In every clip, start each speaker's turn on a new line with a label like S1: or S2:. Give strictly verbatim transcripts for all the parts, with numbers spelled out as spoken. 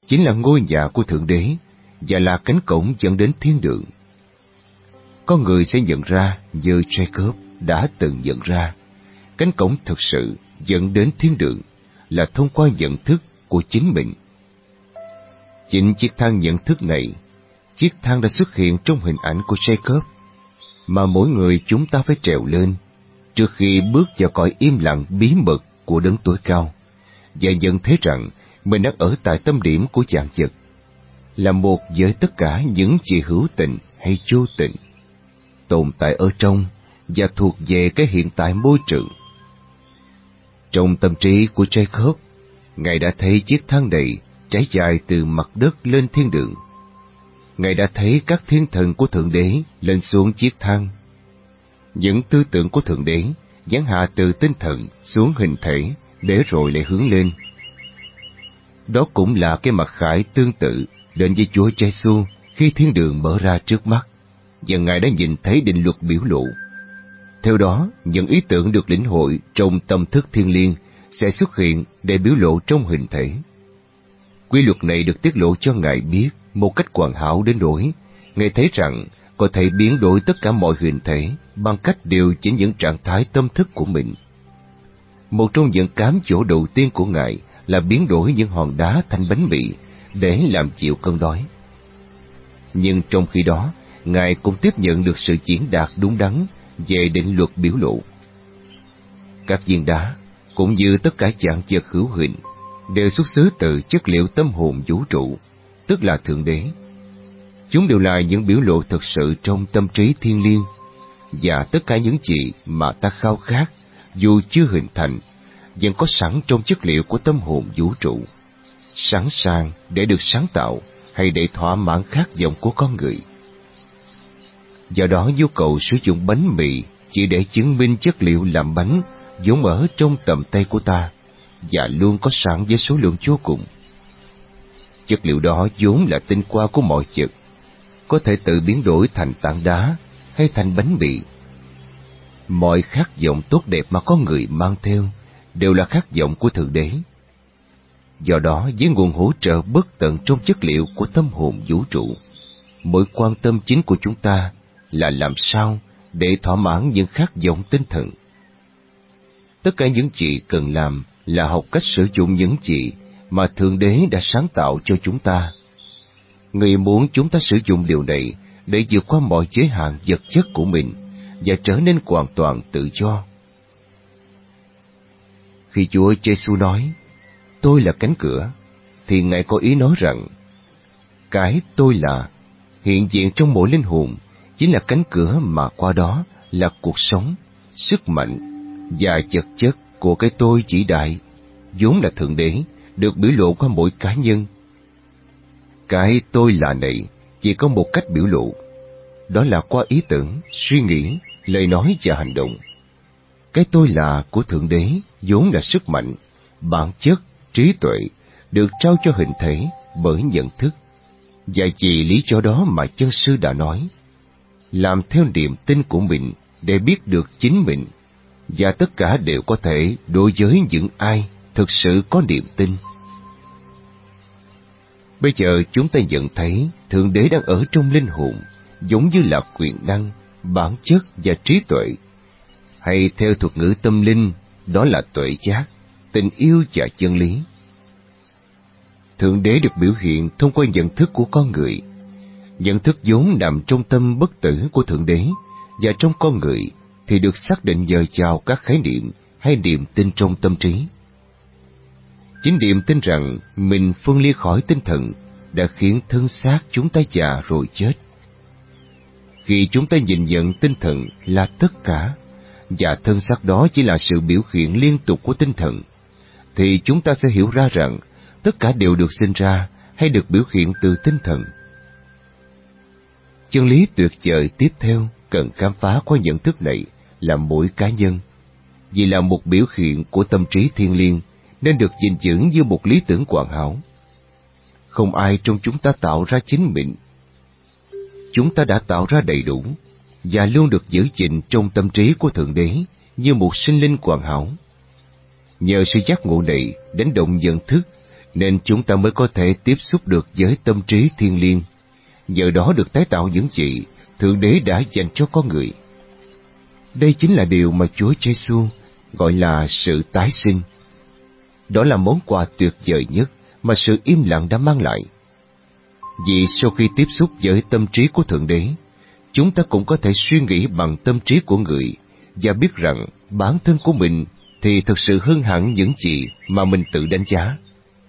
S1: chính là ngôi nhà của Thượng Đế và là cánh cổng dẫn đến thiên đường. Có người sẽ nhận ra như Jacob đã từng nhận ra, cánh cổng thực sự dẫn đến thiên đường là thông qua nhận thức của chính mình. Chính chiếc thang nhận thức này, chiếc thang đã xuất hiện trong hình ảnh của Jacob, mà mỗi người chúng ta phải trèo lên trước khi bước vào cõi im lặng bí mật của đấng tối cao, và nhận thấy rằng mình đang ở tại tâm điểm của vạn vật, là một với tất cả những gì hữu tình hay vô tình, tồn tại ở trong và thuộc về cái hiện tại môi trường. Trong tâm trí của Jacob, Ngài đã thấy chiếc thang này trải dài từ mặt đất lên thiên đường. Ngài đã thấy các thiên thần của Thượng Đế lên xuống chiếc thang. Những tư tưởng của Thượng Đế giáng hạ từ tinh thần xuống hình thể để rồi lại hướng lên. Đó cũng là cái mặt khải tương tự đến với Chúa Giêsu khi thiên đường mở ra trước mắt, và Ngài đã nhìn thấy định luật biểu lộ. Theo đó, những ý tưởng được lĩnh hội trong tâm thức thiêng liêng sẽ xuất hiện để biểu lộ trong hình thể. Quy luật này được tiết lộ cho Ngài biết một cách hoàn hảo đến nỗi Ngài thấy rằng có thể biến đổi tất cả mọi hình thể bằng cách điều chỉnh những trạng thái tâm thức của mình. Một trong những cám dỗ đầu tiên của Ngài là biến đổi những hòn đá thành bánh mì để làm chịu cơn đói. Nhưng trong khi đó, Ngài cũng tiếp nhận được sự diễn đạt đúng đắn về định luật biểu lộ. Các viên đá, cũng như tất cả dạng vật hữu hình, đều xuất xứ từ chất liệu tâm hồn vũ trụ, tức là Thượng Đế. Chúng đều là những biểu lộ thực sự trong tâm trí thiêng liêng, và tất cả những gì mà ta khao khát, dù chưa hình thành, vẫn có sẵn trong chất liệu của tâm hồn vũ trụ, sẵn sàng để được sáng tạo hay để thỏa mãn khát vọng của con người. Do đó, nhu cầu sử dụng bánh mì chỉ để chứng minh chất liệu làm bánh vốn ở trong tầm tay của ta, và luôn có sẵn với số lượng vô cùng. Chất liệu đó vốn là tinh hoa của mọi vật, có thể tự biến đổi thành tảng đá hay thành bánh mì. Mọi khát vọng tốt đẹp mà con người mang theo đều là khát vọng của Thượng Đế. Do đó, với nguồn hỗ trợ bất tận trong chất liệu của tâm hồn vũ trụ, mối quan tâm chính của chúng ta là làm sao để thỏa mãn những khát vọng tinh thần. Tất cả những gì cần làm là học cách sử dụng những gì mà Thượng Đế đã sáng tạo cho chúng ta. Người muốn chúng ta sử dụng điều này để vượt qua mọi giới hạn vật chất của mình và trở nên hoàn toàn tự do. Khi Chúa Giêsu nói, tôi là cánh cửa, thì Ngài có ý nói rằng, cái tôi là, hiện diện trong mỗi linh hồn, chính là cánh cửa mà qua đó là cuộc sống, sức mạnh và vật chất của cái tôi vĩ đại, vốn là Thượng Đế, được biểu lộ qua mỗi cá nhân. Cái tôi là này chỉ có một cách biểu lộ, đó là qua ý tưởng, suy nghĩ, lời nói và hành động. Cái tôi là của Thượng Đế vốn là sức mạnh, bản chất, trí tuệ, được trao cho hình thể bởi nhận thức. Và vì lý do đó mà chân sư đã nói, làm theo niềm tin của mình để biết được chính mình, và tất cả đều có thể đối với những ai thực sự có niềm tin. Bây giờ chúng ta nhận thấy Thượng Đế đang ở trong linh hồn, giống như là quyền năng, bản chất và trí tuệ, hay theo thuật ngữ tâm linh, đó là tuệ giác, tình yêu và chân lý. Thượng Đế được biểu hiện thông qua nhận thức của con người. Nhận thức vốn nằm trong tâm bất tử của Thượng Đế, và trong con người thì được xác định nhờ vào các khái niệm hay niềm tin trong tâm trí. Chính niềm tin rằng mình phân ly khỏi tinh thần đã khiến thân xác chúng ta già rồi chết. Khi chúng ta nhìn nhận tinh thần là tất cả, và thân xác đó chỉ là sự biểu hiện liên tục của tinh thần, thì chúng ta sẽ hiểu ra rằng tất cả đều được sinh ra hay được biểu hiện từ tinh thần. Chân lý tuyệt vời tiếp theo cần khám phá qua nhận thức này là mỗi cá nhân, vì là một biểu hiện của tâm trí thiêng liêng, nên được gìn giữ như một lý tưởng hoàn hảo. Không ai trong chúng ta tạo ra chính mình. Chúng ta đã tạo ra đầy đủ, và luôn được giữ gìn trong tâm trí của Thượng Đế như một sinh linh hoàn hảo. Nhờ sự giác ngộ này đánh động nhận thức, nên chúng ta mới có thể tiếp xúc được với tâm trí thiêng liêng, nhờ đó được tái tạo những gì Thượng Đế đã dành cho con người. Đây chính là điều mà Chúa Giêsu gọi là sự tái sinh. Đó là món quà tuyệt vời nhất mà sự im lặng đã mang lại. Vì sau khi tiếp xúc với tâm trí của Thượng Đế, chúng ta cũng có thể suy nghĩ bằng tâm trí của người và biết rằng bản thân của mình thì thực sự hơn hẳn những gì mà mình tự đánh giá.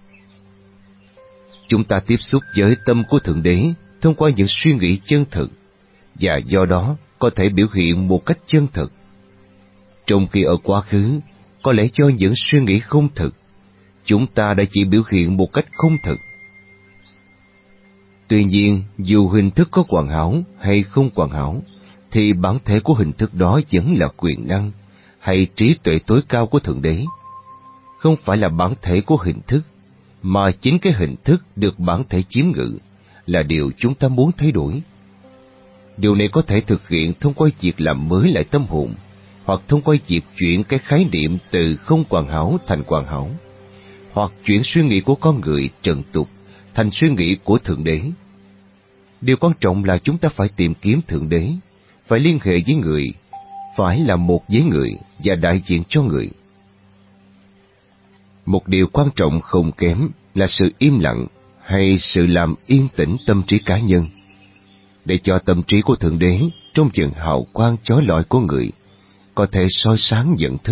S1: Chúng ta tiếp xúc với tâm của Thượng Đế thông qua những suy nghĩ chân thực, và do đó có thể biểu hiện một cách chân thực. Trong khi ở quá khứ, có lẽ do những suy nghĩ không thực, chúng ta đã chỉ biểu hiện một cách không thực. Tuy nhiên, dù hình thức có hoàn hảo hay không hoàn hảo, thì bản thể của hình thức đó vẫn là quyền năng hay trí tuệ tối cao của Thượng Đế. Không phải là bản thể của hình thức, mà chính cái hình thức được bản thể chiếm ngự là điều chúng ta muốn thay đổi. Điều này có thể thực hiện thông qua việc làm mới lại tâm hồn, hoặc thông qua việc chuyển cái khái niệm từ không hoàn hảo thành hoàn hảo, hoặc chuyển suy nghĩ của con người trần tục thành suy nghĩ của Thượng Đế. Điều quan trọng là chúng ta phải tìm kiếm Thượng Đế, phải liên hệ với người, phải là một với người và đại diện cho người. Một điều quan trọng không kém là sự im lặng hay sự làm yên tĩnh tâm trí cá nhân, để cho tâm trí của Thượng Đế trong trận hào quang chói lọi của người có thể soi sáng nhận thức.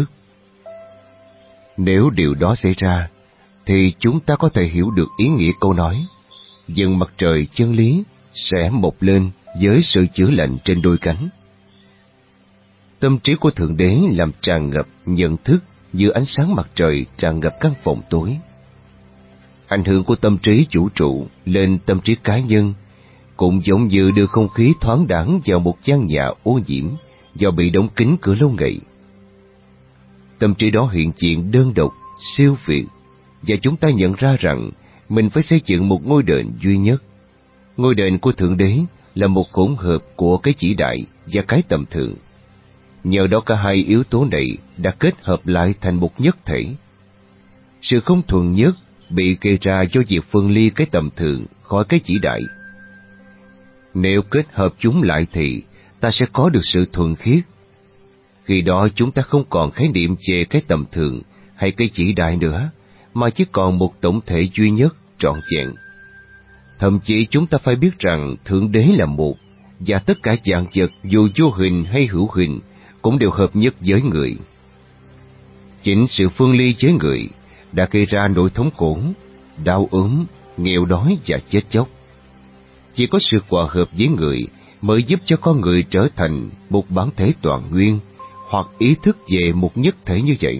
S1: Nếu điều đó xảy ra, thì chúng ta có thể hiểu được ý nghĩa câu nói "Dần mặt trời chân lý sẽ mọc lên với sự chữa lành trên đôi cánh". Tâm trí của Thượng Đế làm tràn ngập nhận thức như ánh sáng mặt trời tràn ngập căn phòng tối. Ảnh hưởng của tâm trí vũ trụ lên tâm trí cá nhân cũng giống như đưa không khí thoáng đãng vào một gian nhà ô nhiễm do bị đóng kín cửa lâu ngày. Tâm trí đó hiện diện đơn độc, siêu việt, và chúng ta nhận ra rằng mình phải xây dựng một ngôi đền duy nhất. Ngôi đền của Thượng Đế là một hỗn hợp của cái chỉ đại và cái tầm thường. Nhờ đó cả hai yếu tố này đã kết hợp lại thành một nhất thể. Sự không thuần nhất bị gây ra do việc phân ly cái tầm thường khỏi cái chỉ đại. Nếu kết hợp chúng lại thì ta sẽ có được sự thuần khiết. Khi đó chúng ta không còn khái niệm về cái tầm thường hay cái chỉ đại nữa, mà chỉ còn một tổng thể duy nhất, trọn vẹn. Thậm chí chúng ta phải biết rằng Thượng Đế là một, và tất cả dạng vật dù vô hình hay hữu hình cũng đều hợp nhất với người. Chính sự phân ly với người đã gây ra nỗi thống khổ, đau ốm, nghèo đói và chết chóc. Chỉ có sự hòa hợp với người mới giúp cho con người trở thành một bản thể toàn nguyên, hoặc ý thức về một nhất thể như vậy.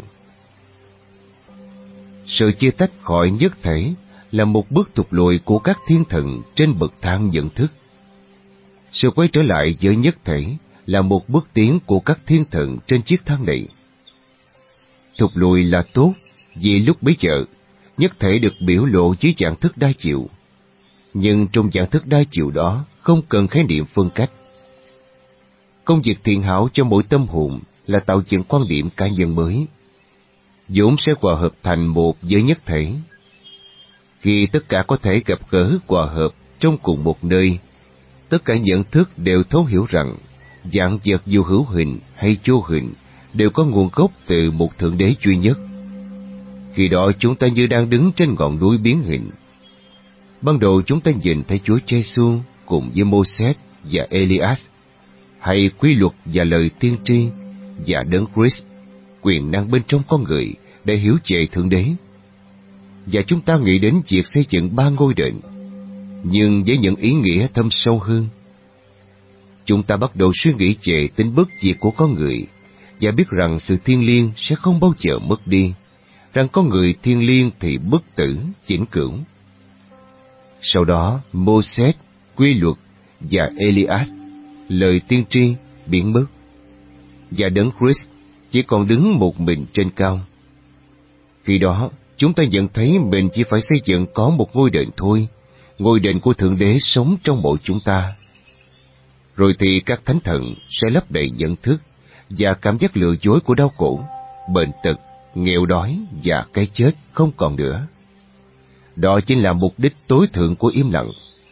S1: Sự chia tách khỏi nhất thể là một bước tụt lùi của các thiên thần trên bậc thang nhận thức. Sự quay trở lại với nhất thể là một bước tiến của các thiên thần trên chiếc thang này. Thụt lùi là tốt, vì lúc bấy giờ, nhất thể được biểu lộ dưới dạng thức đa chiều. Nhưng trong dạng thức đa chiều đó không cần khái niệm phân cách. Công việc thiện hảo cho mỗi tâm hồn là tạo dựng quan điểm cá nhân mới, vốn sẽ hòa hợp thành một với nhất thể. Khi tất cả có thể gặp gỡ hòa hợp trong cùng một nơi, tất cả nhận thức đều thấu hiểu rằng dạng vật dù hữu hình hay vô hình đều có nguồn gốc từ một Thượng Đế duy nhất. Khi đó chúng ta như đang đứng trên ngọn núi biến hình. Ban đầu chúng ta nhìn thấy Chúa Giêsu cùng với Mô-sét và Elias, hay quy luật và lời tiên tri và Đấng Christ, quyền năng bên trong con người để hiểu về Thượng Đế. Và chúng ta nghĩ đến việc xây dựng ba ngôi đền, nhưng với những ý nghĩa thâm sâu hơn. Chúng ta bắt đầu suy nghĩ về tính bất diệt của con người và biết rằng sự thiêng liêng sẽ không bao giờ mất đi, rằng con người thiêng liêng thì bất tử, vĩnh cửu. Sau đó, Mô-sét, quy luật và Elias, lời tiên tri, biến mất, và Đấng Christ chỉ còn đứng một mình trên cao. Khi đó, chúng ta nhận thấy mình chỉ phải xây dựng có một ngôi đền thôi, ngôi đền của Thượng Đế sống trong mỗi chúng ta. Rồi thì các thánh thần sẽ lấp đầy nhận thức và cảm giác lừa dối của đau khổ, bệnh tật, nghèo đói và cái chết không còn nữa. Đó chính là mục đích tối thượng của im lặng.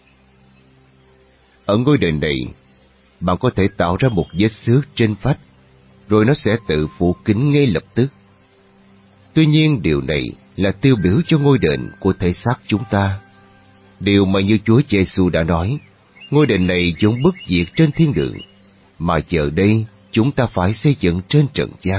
S1: Ở ngôi đền này, bạn có thể tạo ra một vết xước trên vách, rồi nó sẽ tự phủ kín ngay lập tức. Tuy nhiên điều này là tiêu biểu cho ngôi đền của thể xác chúng ta. Điều mà như Chúa Giêsu đã nói, ngôi đền này vốn bất diệt trên thiên đường, mà giờ đây chúng ta phải xây dựng trên trần gian.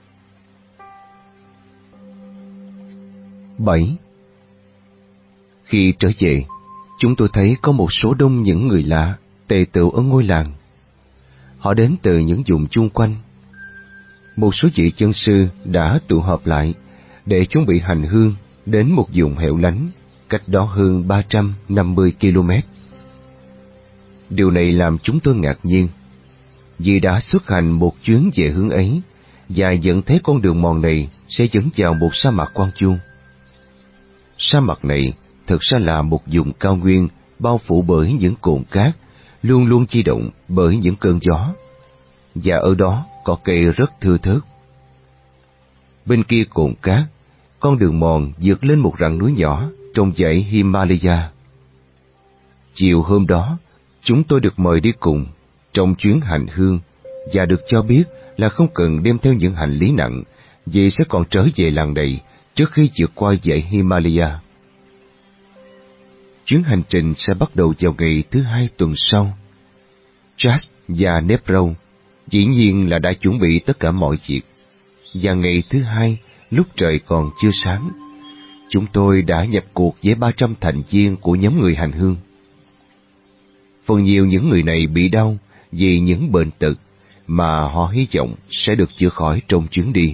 S1: Bảy. Khi trở về, chúng tôi thấy có một số đông những người lạ tề tựu ở ngôi làng. Họ đến từ những vùng chung quanh. Một số vị chân sư đã tụ họp lại để chuẩn bị hành hương đến một vùng hẻo lánh, cách đó hơn ba trăm năm mươi ki lô mét. Điều này làm chúng tôi ngạc nhiên, vì đã xuất hành một chuyến về hướng ấy và nhận thấy con đường mòn này sẽ dẫn vào một sa mạc quang chuông. Sa mạc này thực ra là một vùng cao nguyên bao phủ bởi những cồn cát, luôn luôn di động bởi những cơn gió, và ở đó có cây rất thưa thớt. Bên kia cồn cát, con đường mòn vượt lên một rặng núi nhỏ trong dãy Himalaya. Chiều hôm đó, chúng tôi được mời đi cùng trong chuyến hành hương và được cho biết là không cần đem theo những hành lý nặng, vì sẽ còn trở về làng này trước khi vượt qua dãy Himalaya. Chuyến hành trình sẽ bắt đầu vào ngày thứ hai tuần sau. Chas và Nepro dĩ nhiên là đã chuẩn bị tất cả mọi việc, và ngày thứ hai, lúc trời còn chưa sáng, chúng tôi đã nhập cuộc với ba trăm thành viên của nhóm người hành hương. Phần nhiều những người này bị đau vì những bệnh tật mà họ hy vọng sẽ được chữa khỏi trong chuyến đi.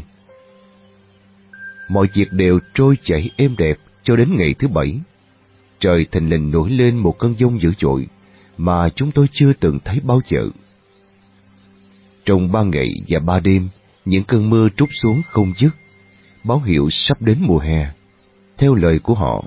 S1: Mọi việc đều trôi chảy êm đẹp cho đến ngày thứ bảy. Trời thình lình nổi lên một cơn giông dữ dội mà chúng tôi chưa từng thấy bao giờ. Trong ba ngày và ba đêm, những cơn mưa trút xuống không dứt, báo hiệu sắp đến mùa hè, theo lời của họ.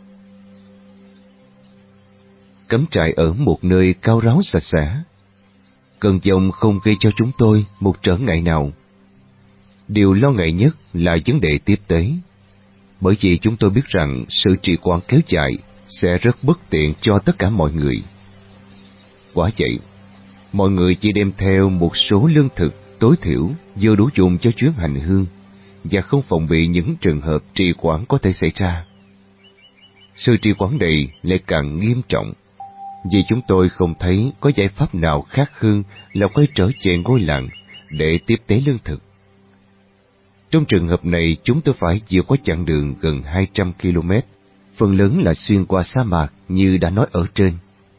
S1: Cắm trại ở một nơi cao ráo sạch sẽ. Cơn giông không gây cho chúng tôi một trở ngại nào. Điều lo ngại nhất là vấn đề tiếp tế, bởi vì chúng tôi biết rằng sự trì hoãn kéo dài sẽ rất bất tiện cho tất cả mọi người. Quả vậy, mọi người chỉ đem theo một số lương thực tối thiểu vừa đủ dùng cho chuyến hành hương và không phòng bị những trường hợp trì hoãn có thể xảy ra. Sự trì hoãn này lại càng nghiêm trọng, vì chúng tôi không thấy có giải pháp nào khác hơn là quay trở về ngôi làng để tiếp tế lương thực. Trong trường hợp này, chúng tôi phải vượt qua chặng đường gần hai trăm ki lô mét, phần lớn là xuyên qua sa mạc như đã nói ở trên.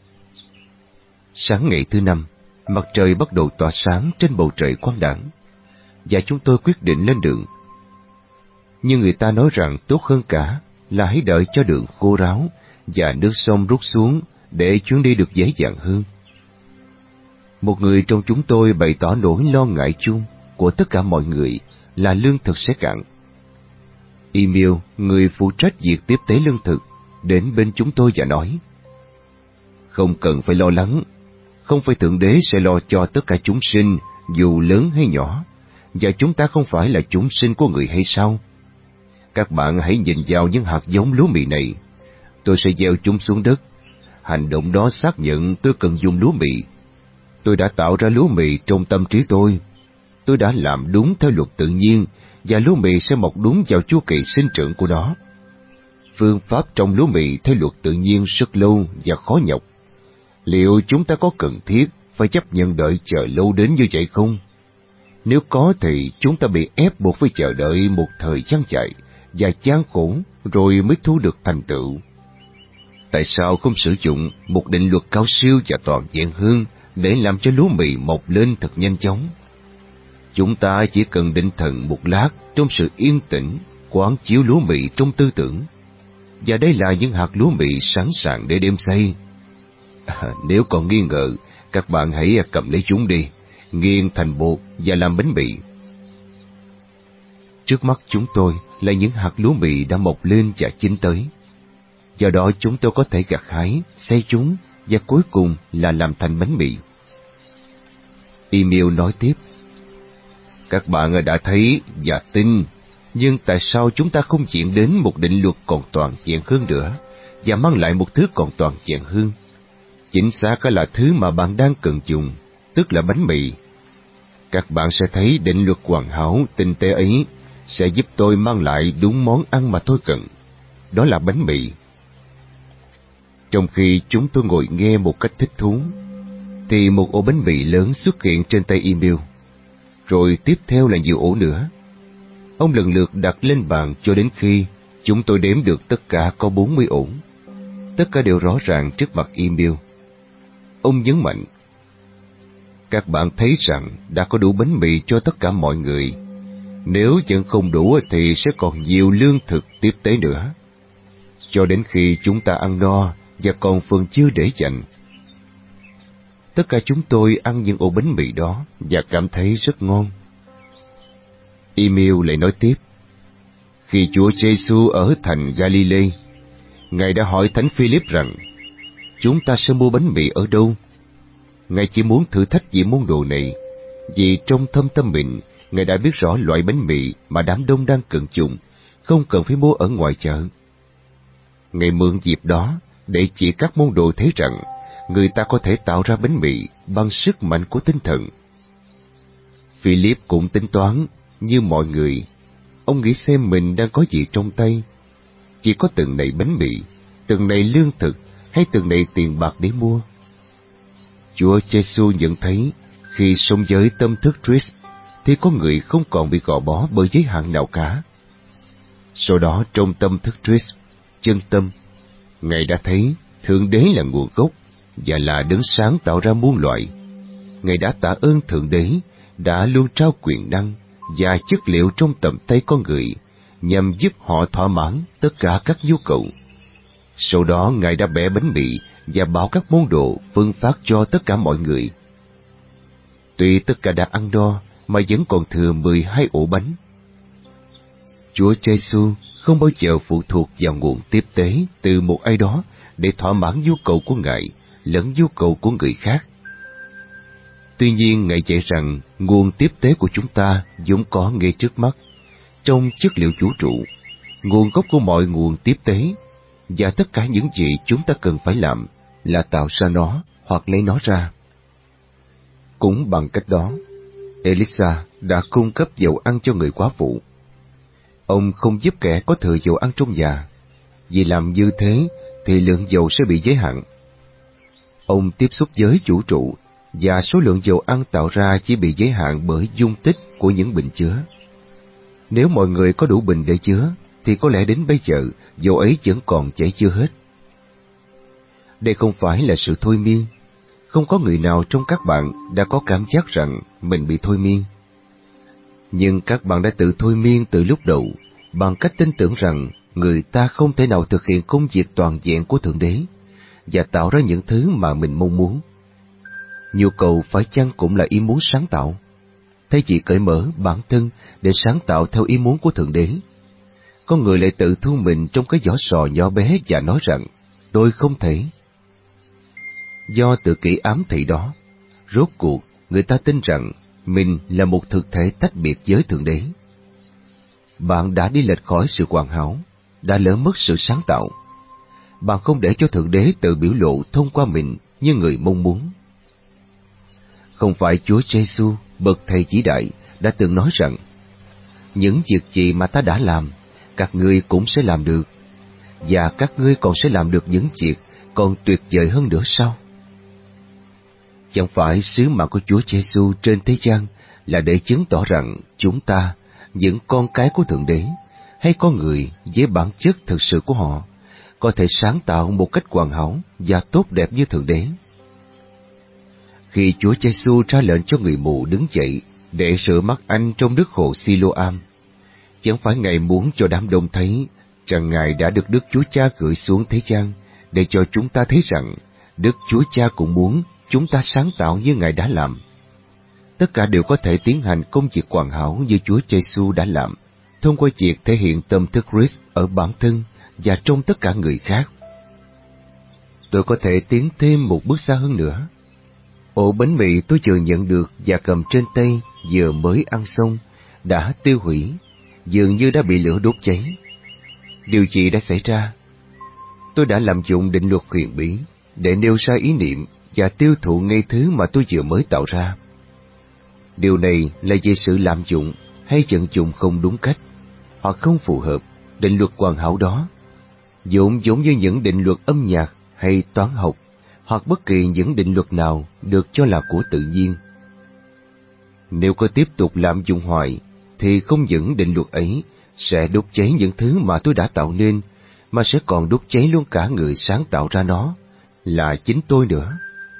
S1: Sáng ngày thứ năm, mặt trời bắt đầu tỏa sáng trên bầu trời quang đãng, và chúng tôi quyết định lên đường. Nhưng người ta nói rằng tốt hơn cả là hãy đợi cho đường khô ráo và nước sông rút xuống để chuyến đi được dễ dàng hơn. Một người trong chúng tôi bày tỏ nỗi lo ngại chung của tất cả mọi người là lương thực sẽ cạn. Emil, người phụ trách việc tiếp tế lương thực, đến bên chúng tôi và nói: "Không cần phải lo lắng, không phải Thượng Đế sẽ lo cho tất cả chúng sinh, dù lớn hay nhỏ, và chúng ta không phải là chúng sinh của người hay sao? Các bạn hãy nhìn vào những hạt giống lúa mì này. Tôi sẽ gieo chúng xuống đất. Hành động đó xác nhận tôi cần dùng lúa mì. Tôi đã tạo ra lúa mì trong tâm trí tôi. Tôi đã làm đúng theo luật tự nhiên, và lúa mì sẽ mọc đúng vào chu kỳ sinh trưởng của nó. Phương pháp trồng lúa mì theo luật tự nhiên rất lâu và khó nhọc. Liệu chúng ta có cần thiết phải chấp nhận đợi chờ lâu đến như vậy không? Nếu có thì chúng ta bị ép buộc phải chờ đợi một thời gian dài và gian khổ rồi mới thu được thành tựu. Tại sao không sử dụng một định luật cao siêu và toàn vẹn hơn để làm cho lúa mì mọc lên thật nhanh chóng? Chúng ta chỉ cần định thần một lát trong sự yên tĩnh, quán chiếu lúa mì trong tư tưởng. Và đây là những hạt lúa mì sẵn sàng để đem xay. À, nếu còn nghi ngờ, các bạn hãy cầm lấy chúng đi, nghiền thành bột và làm bánh mì. Trước mắt chúng tôi là những hạt lúa mì đã mọc lên và chín tới. Do đó chúng tôi có thể gặt hái, xay chúng và cuối cùng là làm thành bánh mì. Emil nói tiếp: "Các bạn đã thấy và tin Nhưng tại sao chúng ta không diễn đến một định luật còn toàn vẹn hơn nữa, và mang lại một thứ còn toàn vẹn hơn? Chính xác là thứ mà bạn đang cần dùng, tức là bánh mì. Các bạn sẽ thấy định luật hoàn hảo, tinh tế ấy sẽ giúp tôi mang lại đúng món ăn mà tôi cần. Đó là bánh mì. Trong khi chúng tôi ngồi nghe một cách thích thú, thì một ổ bánh mì lớn xuất hiện trên tay Emil. Rồi tiếp theo là nhiều ổ nữa. Ông lần lượt đặt lên bàn cho đến khi chúng tôi đếm được tất cả có bốn mươi ổ. Tất cả đều rõ ràng trước mặt Emil. Ông nhấn mạnh: các bạn thấy rằng đã có đủ bánh mì cho tất cả mọi người. Nếu vẫn không đủ thì sẽ còn nhiều lương thực tiếp tế nữa, cho đến khi chúng ta ăn no và còn phần chưa để dành. Tất cả chúng tôi ăn những ổ bánh mì đó và cảm thấy rất ngon. Emil lại nói tiếp: khi Chúa Giêsu ở thành Galilee, Ngài đã hỏi Thánh Philip rằng chúng ta sẽ mua bánh mì ở đâu. Ngài chỉ muốn thử thách vị môn đồ này, vì trong thâm tâm mình, Ngài đã biết rõ loại bánh mì mà đám đông đang cần dùng, không cần phải mua ở ngoài chợ. Ngài mượn dịp đó để chỉ các môn đồ thấy rằng người ta có thể tạo ra bánh mì bằng sức mạnh của tinh thần. Philip cũng tính toán như mọi người. Ông nghĩ xem mình đang có gì trong tay. Chỉ có từng này bánh mì, từng này lương thực hay từng này tiền bạc để mua. Chúa Giêsu nhận thấy khi sống với tâm thức Christ thì có người không còn bị gò bó bởi giới hạn nào cả. Sau đó trong tâm thức Christ, chân tâm, Ngài đã thấy Thượng Đế là nguồn gốc và là đấng sáng tạo ra muôn loại. Ngài đã tạ ơn Thượng Đế đã luôn trao quyền năng và chất liệu trong tầm tay con người nhằm giúp họ thỏa mãn tất cả các nhu cầu. Sau đó Ngài đã bẻ bánh mì và bảo các môn đồ phân phát cho tất cả mọi người. Tuy tất cả đã ăn no mà vẫn còn thừa mười hai ổ bánh. Chúa Giêsu không bao giờ phụ thuộc vào nguồn tiếp tế từ một ai đó để thỏa mãn nhu cầu của Ngài lẫn nhu cầu của người khác. Tuy nhiên, Ngài dạy rằng nguồn tiếp tế của chúng ta vốn có ngay trước mắt, trong chất liệu vũ trụ, nguồn gốc của mọi nguồn tiếp tế, và tất cả những gì chúng ta cần phải làm là tạo ra nó hoặc lấy nó ra. Cũng bằng cách đó, Elisa đã cung cấp dầu ăn cho người quá phụ. Ông không giúp kẻ có thừa dầu ăn trong nhà, vì làm như thế thì lượng dầu sẽ bị giới hạn. Ông tiếp xúc với vũ trụ, và số lượng dầu ăn tạo ra chỉ bị giới hạn bởi dung tích của những bình chứa. Nếu mọi người có đủ bình để chứa, thì có lẽ đến bây giờ dầu ấy vẫn còn chảy chưa hết. Đây không phải là sự thôi miên. Không có người nào trong các bạn đã có cảm giác rằng mình bị thôi miên. Nhưng các bạn đã tự thôi miên từ lúc đầu bằng cách tin tưởng rằng người ta không thể nào thực hiện công việc toàn vẹn của Thượng Đế và tạo ra những thứ mà mình mong muốn. Nhu cầu phải chăng cũng là ý muốn sáng tạo, thay vì cởi mở bản thân để sáng tạo theo ý muốn của Thượng Đế. Con người lại tự thu mình trong cái vỏ sò nhỏ bé và nói rằng, tôi không thể. Do tự kỷ ám thị đó, rốt cuộc người ta tin rằng mình là một thực thể tách biệt với Thượng Đế. Bạn đã đi lệch khỏi sự hoàn hảo, đã lỡ mất sự sáng tạo. Bạn không để cho Thượng Đế tự biểu lộ thông qua mình như người mong muốn. Không phải Chúa Giêsu, bậc thầy vĩ đại, đã từng nói rằng, những việc gì mà ta đã làm, các ngươi cũng sẽ làm được, và các ngươi còn sẽ làm được những việc còn tuyệt vời hơn nữa sao? Chẳng phải sứ mạng của Chúa Giêsu trên thế gian là để chứng tỏ rằng chúng ta, những con cái của Thượng Đế, hay con người với bản chất thực sự của họ, có thể sáng tạo một cách hoàn hảo và tốt đẹp như Thượng Đế. Khi Chúa Giêsu ra lệnh cho người mù đứng dậy để rửa mắt anh trong nước hồ Siloam, chẳng phải Ngài muốn cho đám đông thấy rằng Ngài đã được Đức Chúa Cha gửi xuống thế gian để cho chúng ta thấy rằng Đức Chúa Cha cũng muốn chúng ta sáng tạo như Ngài đã làm. Tất cả đều có thể tiến hành công việc hoàn hảo như Chúa Giêsu đã làm, thông qua việc thể hiện tâm thức Christ ở bản thân và trong tất cả người khác. Tôi có thể tiến thêm một bước xa hơn nữa. Ổ bánh mì tôi vừa nhận được và cầm trên tay vừa mới ăn xong đã tiêu hủy, dường như đã bị lửa đốt cháy. Điều gì đã xảy ra? Tôi đã lạm dụng định luật huyền bí để nêu ra ý niệm và tiêu thụ ngay thứ mà tôi vừa mới tạo ra. Điều này là về sự lạm dụng hay vận dụng không đúng cách, hoặc không phù hợp định luật hoàn hảo đó, vốn giống như những định luật âm nhạc hay toán học, hoặc bất kỳ những định luật nào được cho là của tự nhiên. Nếu có tiếp tục lạm dụng hoài, thì không những định luật ấy sẽ đốt cháy những thứ mà tôi đã tạo nên, mà sẽ còn đốt cháy luôn cả người sáng tạo ra nó, là chính tôi nữa.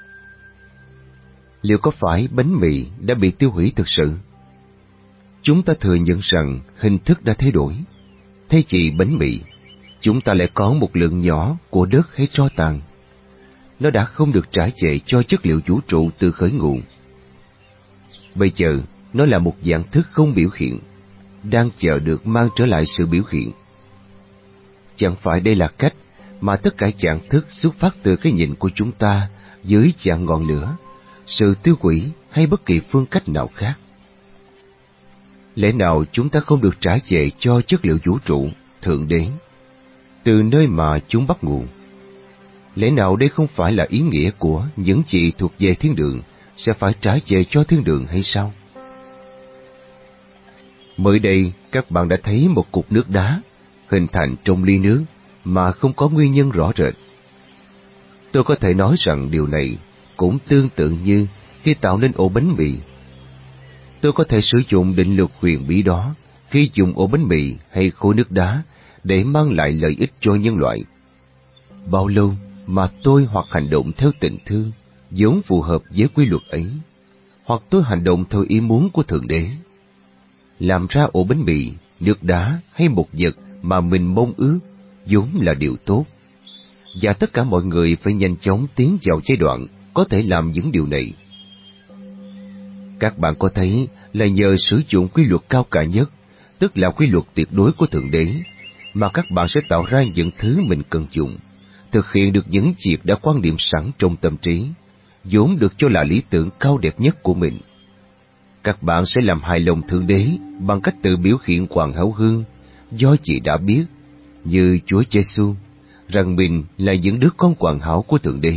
S1: Liệu có phải bánh mì đã bị tiêu hủy thực sự? Chúng ta thừa nhận rằng hình thức đã thay đổi. Thay vì bánh mì, chúng ta lại có một lượng nhỏ của đất hay tro tàn. Nó đã không được trả về cho chất liệu vũ trụ từ khởi nguồn. Bây giờ, nó là một dạng thức không biểu hiện, đang chờ được mang trở lại sự biểu hiện. Chẳng phải đây là cách mà tất cả dạng thức xuất phát từ cái nhìn của chúng ta dưới dạng ngọn lửa, sự tiêu hủy hay bất kỳ phương cách nào khác? Lẽ nào chúng ta không được trả về cho chất liệu vũ trụ, Thượng Đế, từ nơi mà chúng bắt nguồn? Lẽ nào đây không phải là ý nghĩa của những gì thuộc về thiên đường sẽ phải trả về cho thiên đường hay sao? Mới đây, các bạn đã thấy một cục nước đá hình thành trong ly nước mà không có nguyên nhân rõ rệt. Tôi có thể nói rằng điều này cũng tương tự như khi tạo nên ổ bánh mì. Tôi có thể sử dụng định luật huyền bí đó khi dùng ổ bánh mì hay khối nước đá để mang lại lợi ích cho nhân loại. Bao lâu mà tôi hoặc hành động theo tình thương vốn phù hợp với quy luật ấy, hoặc tôi hành động theo ý muốn của Thượng Đế, làm ra ổ bánh mì, nước đá hay một vật mà mình mong ước vốn là điều tốt, và tất cả mọi người phải nhanh chóng tiến vào giai đoạn có thể làm những điều này. Các bạn có thấy là nhờ sử dụng quy luật cao cả nhất, tức là quy luật tuyệt đối của Thượng Đế, mà các bạn sẽ tạo ra những thứ mình cần dùng, thực hiện được những việc đã quan niệm sẵn trong tâm trí, vốn được cho là lý tưởng cao đẹp nhất của mình. Các bạn sẽ làm hài lòng Thượng Đế bằng cách tự biểu hiện hoàn hảo hơn, do chị đã biết, như Chúa Giêsu, rằng mình là những đứa con hoàn hảo của Thượng Đế.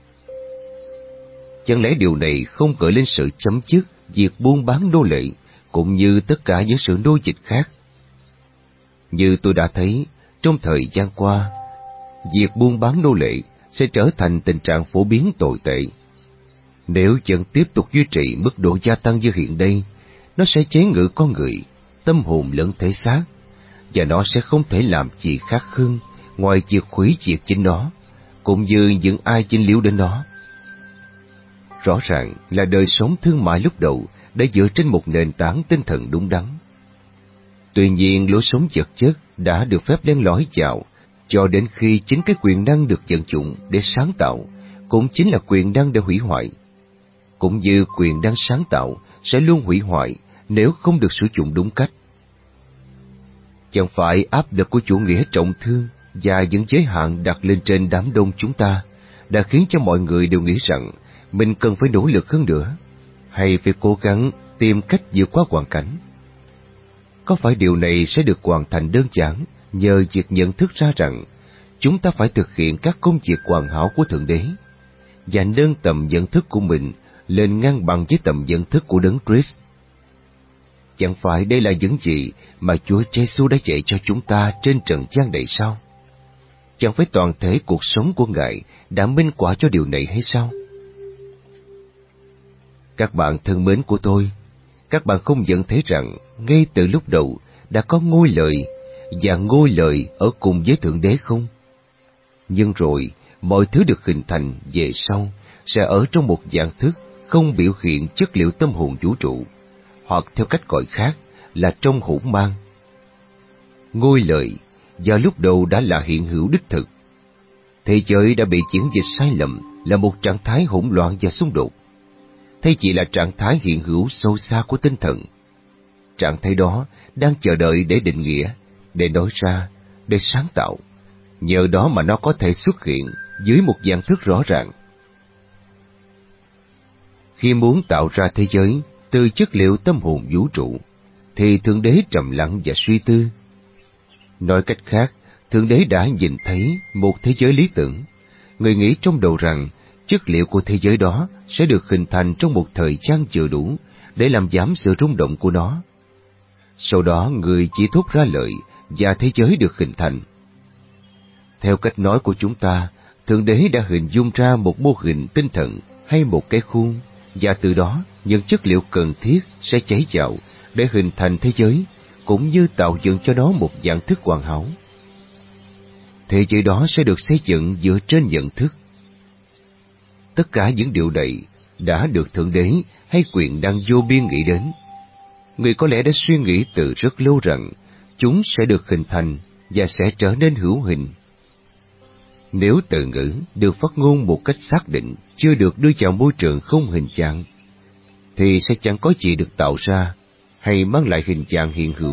S1: Chẳng lẽ điều này không gợi lên sự chấm dứt việc buôn bán nô lệ, cũng như tất cả những sự nô dịch khác? Như tôi đã thấy, trong thời gian qua, việc buôn bán nô lệ sẽ trở thành tình trạng phổ biến tồi tệ. Nếu vẫn tiếp tục duy trì mức độ gia tăng như hiện đây, nó sẽ chế ngự con người, tâm hồn lẫn thể xác, và nó sẽ không thể làm gì khác hơn ngoài việc hủy diệt chính nó, cũng như những ai dính líu đến nó. Rõ ràng là đời sống thương mại lúc đầu đã dựa trên một nền tảng tinh thần đúng đắn. Tuy nhiên, lối sống vật chất đã được phép len lỏi vào, cho đến khi chính cái quyền năng được vận dụng để sáng tạo cũng chính là quyền năng để hủy hoại. Cũng như quyền năng sáng tạo sẽ luôn hủy hoại nếu không được sử dụng đúng cách. Chẳng phải áp lực của chủ nghĩa trọng thương và những giới hạn đặt lên trên đám đông chúng ta đã khiến cho mọi người đều nghĩ rằng mình cần phải nỗ lực hơn nữa, hay phải cố gắng tìm cách vượt qua hoàn cảnh. Có phải điều này sẽ được hoàn thành đơn giản nhờ việc nhận thức ra rằng chúng ta phải thực hiện các công việc hoàn hảo của Thượng Đế và nâng tầm nhận thức của mình lên ngang bằng với tầm nhận thức của Đấng Christ? Chẳng phải đây là những gì mà Chúa Giêsu đã dạy cho chúng ta trên trần gian này sao? Chẳng phải toàn thể cuộc sống của Ngài đã minh họa cho điều này hay sao? Các bạn thân mến của tôi, các bạn không nhận thấy rằng ngay từ lúc đầu đã có ngôi lời, và ngôi lời ở cùng với Thượng Đế không? Nhưng rồi, mọi thứ được hình thành về sau sẽ ở trong một dạng thức không biểu hiện chất liệu tâm hồn vũ trụ, hoặc theo cách gọi khác là trong hỗn mang. Ngôi lời vào lúc đầu đã là hiện hữu đích thực. Thế giới đã bị chuyển dịch sai lầm là một trạng thái hỗn loạn và xung đột, thay vì là trạng thái hiện hữu sâu xa của tinh thần. Trạng thái đó đang chờ đợi để định nghĩa, để nói ra, để sáng tạo. Nhờ đó mà nó có thể xuất hiện dưới một dạng thức rõ ràng. Khi muốn tạo ra thế giới từ chất liệu tâm hồn vũ trụ, thì Thượng Đế trầm lặng và suy tư. Nói cách khác, Thượng Đế đã nhìn thấy một thế giới lý tưởng. Người nghĩ trong đầu rằng chất liệu của thế giới đó sẽ được hình thành trong một thời gian vừa đủ để làm giảm sự rung động của nó. Sau đó người chỉ thốt ra lời và thế giới được hình thành. Theo cách nói của chúng ta, Thượng Đế đã hình dung ra một mô hình tinh thần hay một cái khuôn, và từ đó những chất liệu cần thiết sẽ chảy vào để hình thành thế giới, cũng như tạo dựng cho nó một dạng thức hoàn hảo. Thế giới đó sẽ được xây dựng dựa trên nhận thức. Tất cả những điều này đã được Thượng Đế hay quyền năng vô biên nghĩ đến. Người có lẽ đã suy nghĩ từ rất lâu rằng chúng sẽ được hình thành và sẽ trở nên hữu hình. Nếu từ ngữ được phát ngôn một cách xác định, chưa được đưa vào môi trường không hình dạng, thì sẽ chẳng có gì được tạo ra hay mang lại hình dạng hiện hữu.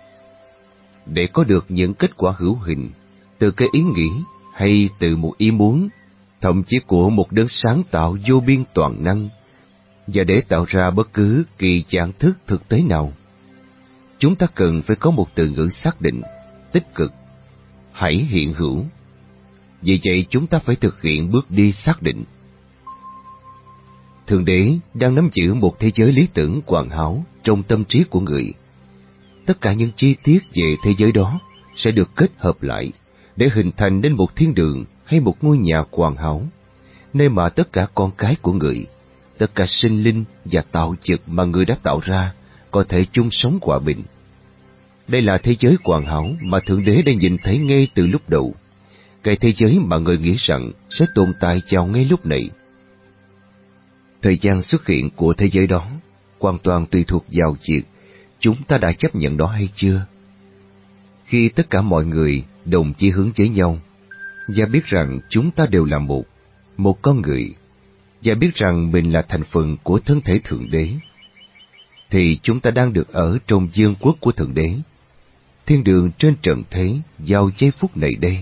S1: Để có được những kết quả hữu hình từ cái ý nghĩ hay từ một ý muốn, thậm chí của một đấng sáng tạo vô biên toàn năng, và để tạo ra bất cứ kỳ dạng thức thực tế nào, chúng ta cần phải có một từ ngữ xác định, tích cực, hãy hiện hữu. Vì vậy chúng ta phải thực hiện bước đi xác định. Thượng Đế đang nắm giữ một thế giới lý tưởng hoàn hảo trong tâm trí của người. Tất cả những chi tiết về thế giới đó sẽ được kết hợp lại để hình thành nên một thiên đường hay một ngôi nhà hoàn hảo, nơi mà tất cả con cái của người, tất cả sinh linh và tạo vật mà người đã tạo ra có thể chung sống hòa bình. Đây là thế giới hoàn hảo mà Thượng Đế đã nhìn thấy ngay từ lúc đầu, cái thế giới mà người nghĩ rằng sẽ tồn tại vào ngay lúc này. Thời gian xuất hiện của thế giới đó hoàn toàn tùy thuộc vào việc chúng ta đã chấp nhận đó hay chưa. Khi tất cả mọi người đồng chí hướng với nhau, và biết rằng chúng ta đều là một, một con người, và biết rằng mình là thành phần của thân thể Thượng Đế, thì chúng ta đang được ở trong vương quốc của Thượng Đế, thiên đường trên trần thế vào giây phút này đây.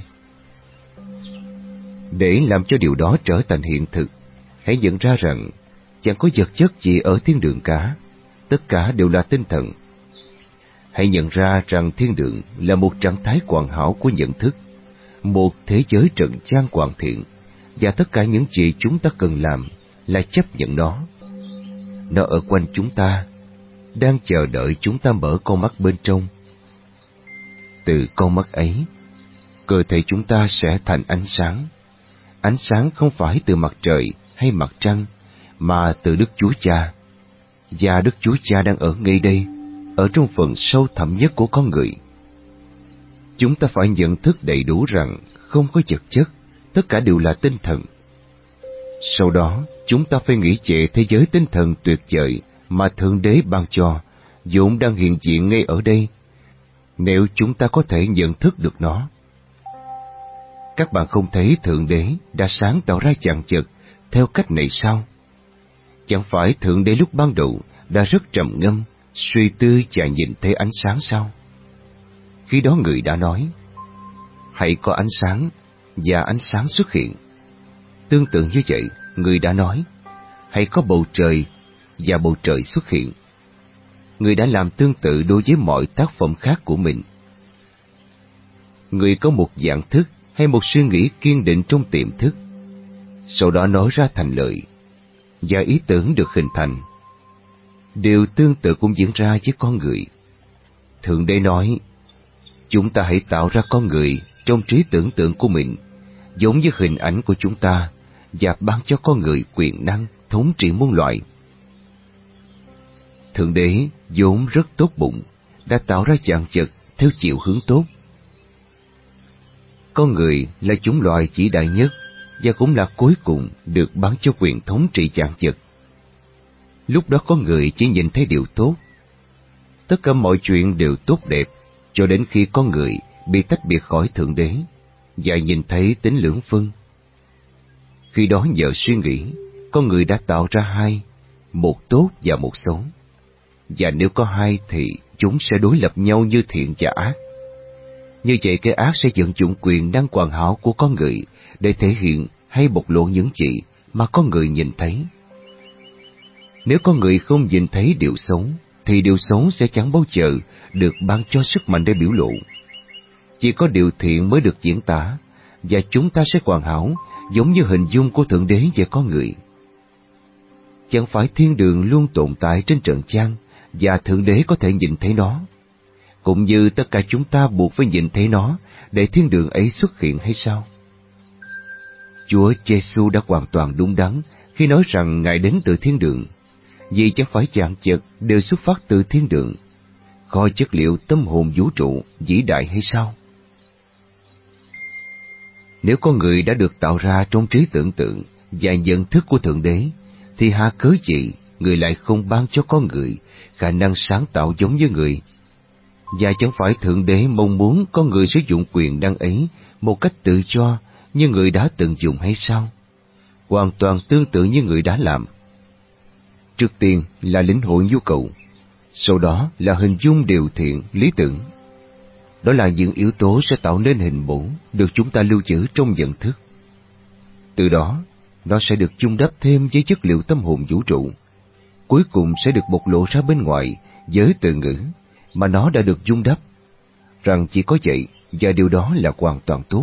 S1: Để làm cho điều đó trở thành hiện thực, hãy nhận ra rằng chẳng có vật chất gì ở thiên đường cả, tất cả đều là tinh thần. Hãy nhận ra rằng thiên đường là một trạng thái hoàn hảo của nhận thức, một thế giới trần gian hoàn thiện, và tất cả những gì chúng ta cần làm là chấp nhận nó. Nó ở quanh chúng ta, đang chờ đợi chúng ta mở con mắt bên trong. Từ con mắt ấy, cơ thể chúng ta sẽ thành ánh sáng. Ánh sáng không phải từ mặt trời hay mặt trăng, mà từ Đức Chúa Cha. Và Đức Chúa Cha đang ở ngay đây, ở trong phần sâu thẳm nhất của con người. Chúng ta phải nhận thức đầy đủ rằng không có vật chất, tất cả đều là tinh thần. Sau đó, chúng ta phải nghĩ về thế giới tinh thần tuyệt vời mà Thượng Đế ban cho, vốn đang hiện diện ngay ở đây, nếu chúng ta có thể nhận thức được nó. Các bạn không thấy Thượng Đế đã sáng tạo ra vạn vật theo cách này sao? Chẳng phải Thượng Đế lúc ban đầu đã rất trầm ngâm, suy tư và nhìn thấy ánh sáng sao? Khi đó người đã nói, hãy có ánh sáng, và ánh sáng xuất hiện. Tương tự như vậy, người đã nói, hãy có bầu trời, và bầu trời xuất hiện. Người đã làm tương tự đối với mọi tác phẩm khác của mình. Người có một dạng thức hay một suy nghĩ kiên định trong tiềm thức, sau đó nói ra thành lời, và ý tưởng được hình thành. Điều tương tự cũng diễn ra với con người. Thượng Đế nói, chúng ta hãy tạo ra con người trong trí tưởng tượng của mình, giống như hình ảnh của chúng ta, và ban cho con người quyền năng thống trị muôn loài. Thượng Đế vốn rất tốt bụng, đã tạo ra vạn vật theo chiều hướng tốt. Con người là chủng loài vĩ đại nhất, và cũng là cuối cùng được ban cho quyền thống trị vạn vật. Lúc đó con người chỉ nhìn thấy điều tốt. Tất cả mọi chuyện đều tốt đẹp, cho đến khi con người bị tách biệt khỏi Thượng Đế, và nhìn thấy tính lưỡng phân. Khi đó nhờ suy nghĩ, con người đã tạo ra hai, một tốt và một xấu. Và nếu có hai thì chúng sẽ đối lập nhau như thiện và ác. Như vậy cái ác sẽ vận dụng quyền năng hoàn hảo của con người để thể hiện hay bộc lộ những gì mà con người nhìn thấy. Nếu con người không nhìn thấy điều xấu, thì điều xấu sẽ chẳng bao giờ được ban cho sức mạnh để biểu lộ. Chỉ có điều thiện mới được diễn tả, và chúng ta sẽ hoàn hảo, giống như hình dung của Thượng Đế về con người. Chẳng phải thiên đường luôn tồn tại trên trần gian, và Thượng Đế có thể nhìn thấy nó, cũng như tất cả chúng ta buộc phải nhìn thấy nó để thiên đường ấy xuất hiện hay sao? Chúa Giêsu đã hoàn toàn đúng đắn khi nói rằng Ngài đến từ thiên đường, vì chẳng phải vạn vật đều xuất phát từ thiên đường, kho chất liệu tâm hồn vũ trụ vĩ đại hay sao? Nếu con người đã được tạo ra trong trí tưởng tượng và nhận thức của Thượng Đế, thì há cớ gì người lại không ban cho con người khả năng sáng tạo giống như người? Và chẳng phải Thượng Đế mong muốn con người sử dụng quyền năng ấy một cách tự do như người đã từng dùng hay sao? Hoàn toàn tương tự như người đã làm. Trước tiên là lĩnh hội nhu cầu, sau đó là hình dung điều thiện, lý tưởng. Đó là những yếu tố sẽ tạo nên hình mẫu được chúng ta lưu trữ trong nhận thức. Từ đó, nó sẽ được chung đắp thêm với chất liệu tâm hồn vũ trụ. Cuối cùng sẽ được bộc lộ ra bên ngoài với từ ngữ mà nó đã được dung đắp, rằng chỉ có vậy và điều đó là hoàn toàn tốt.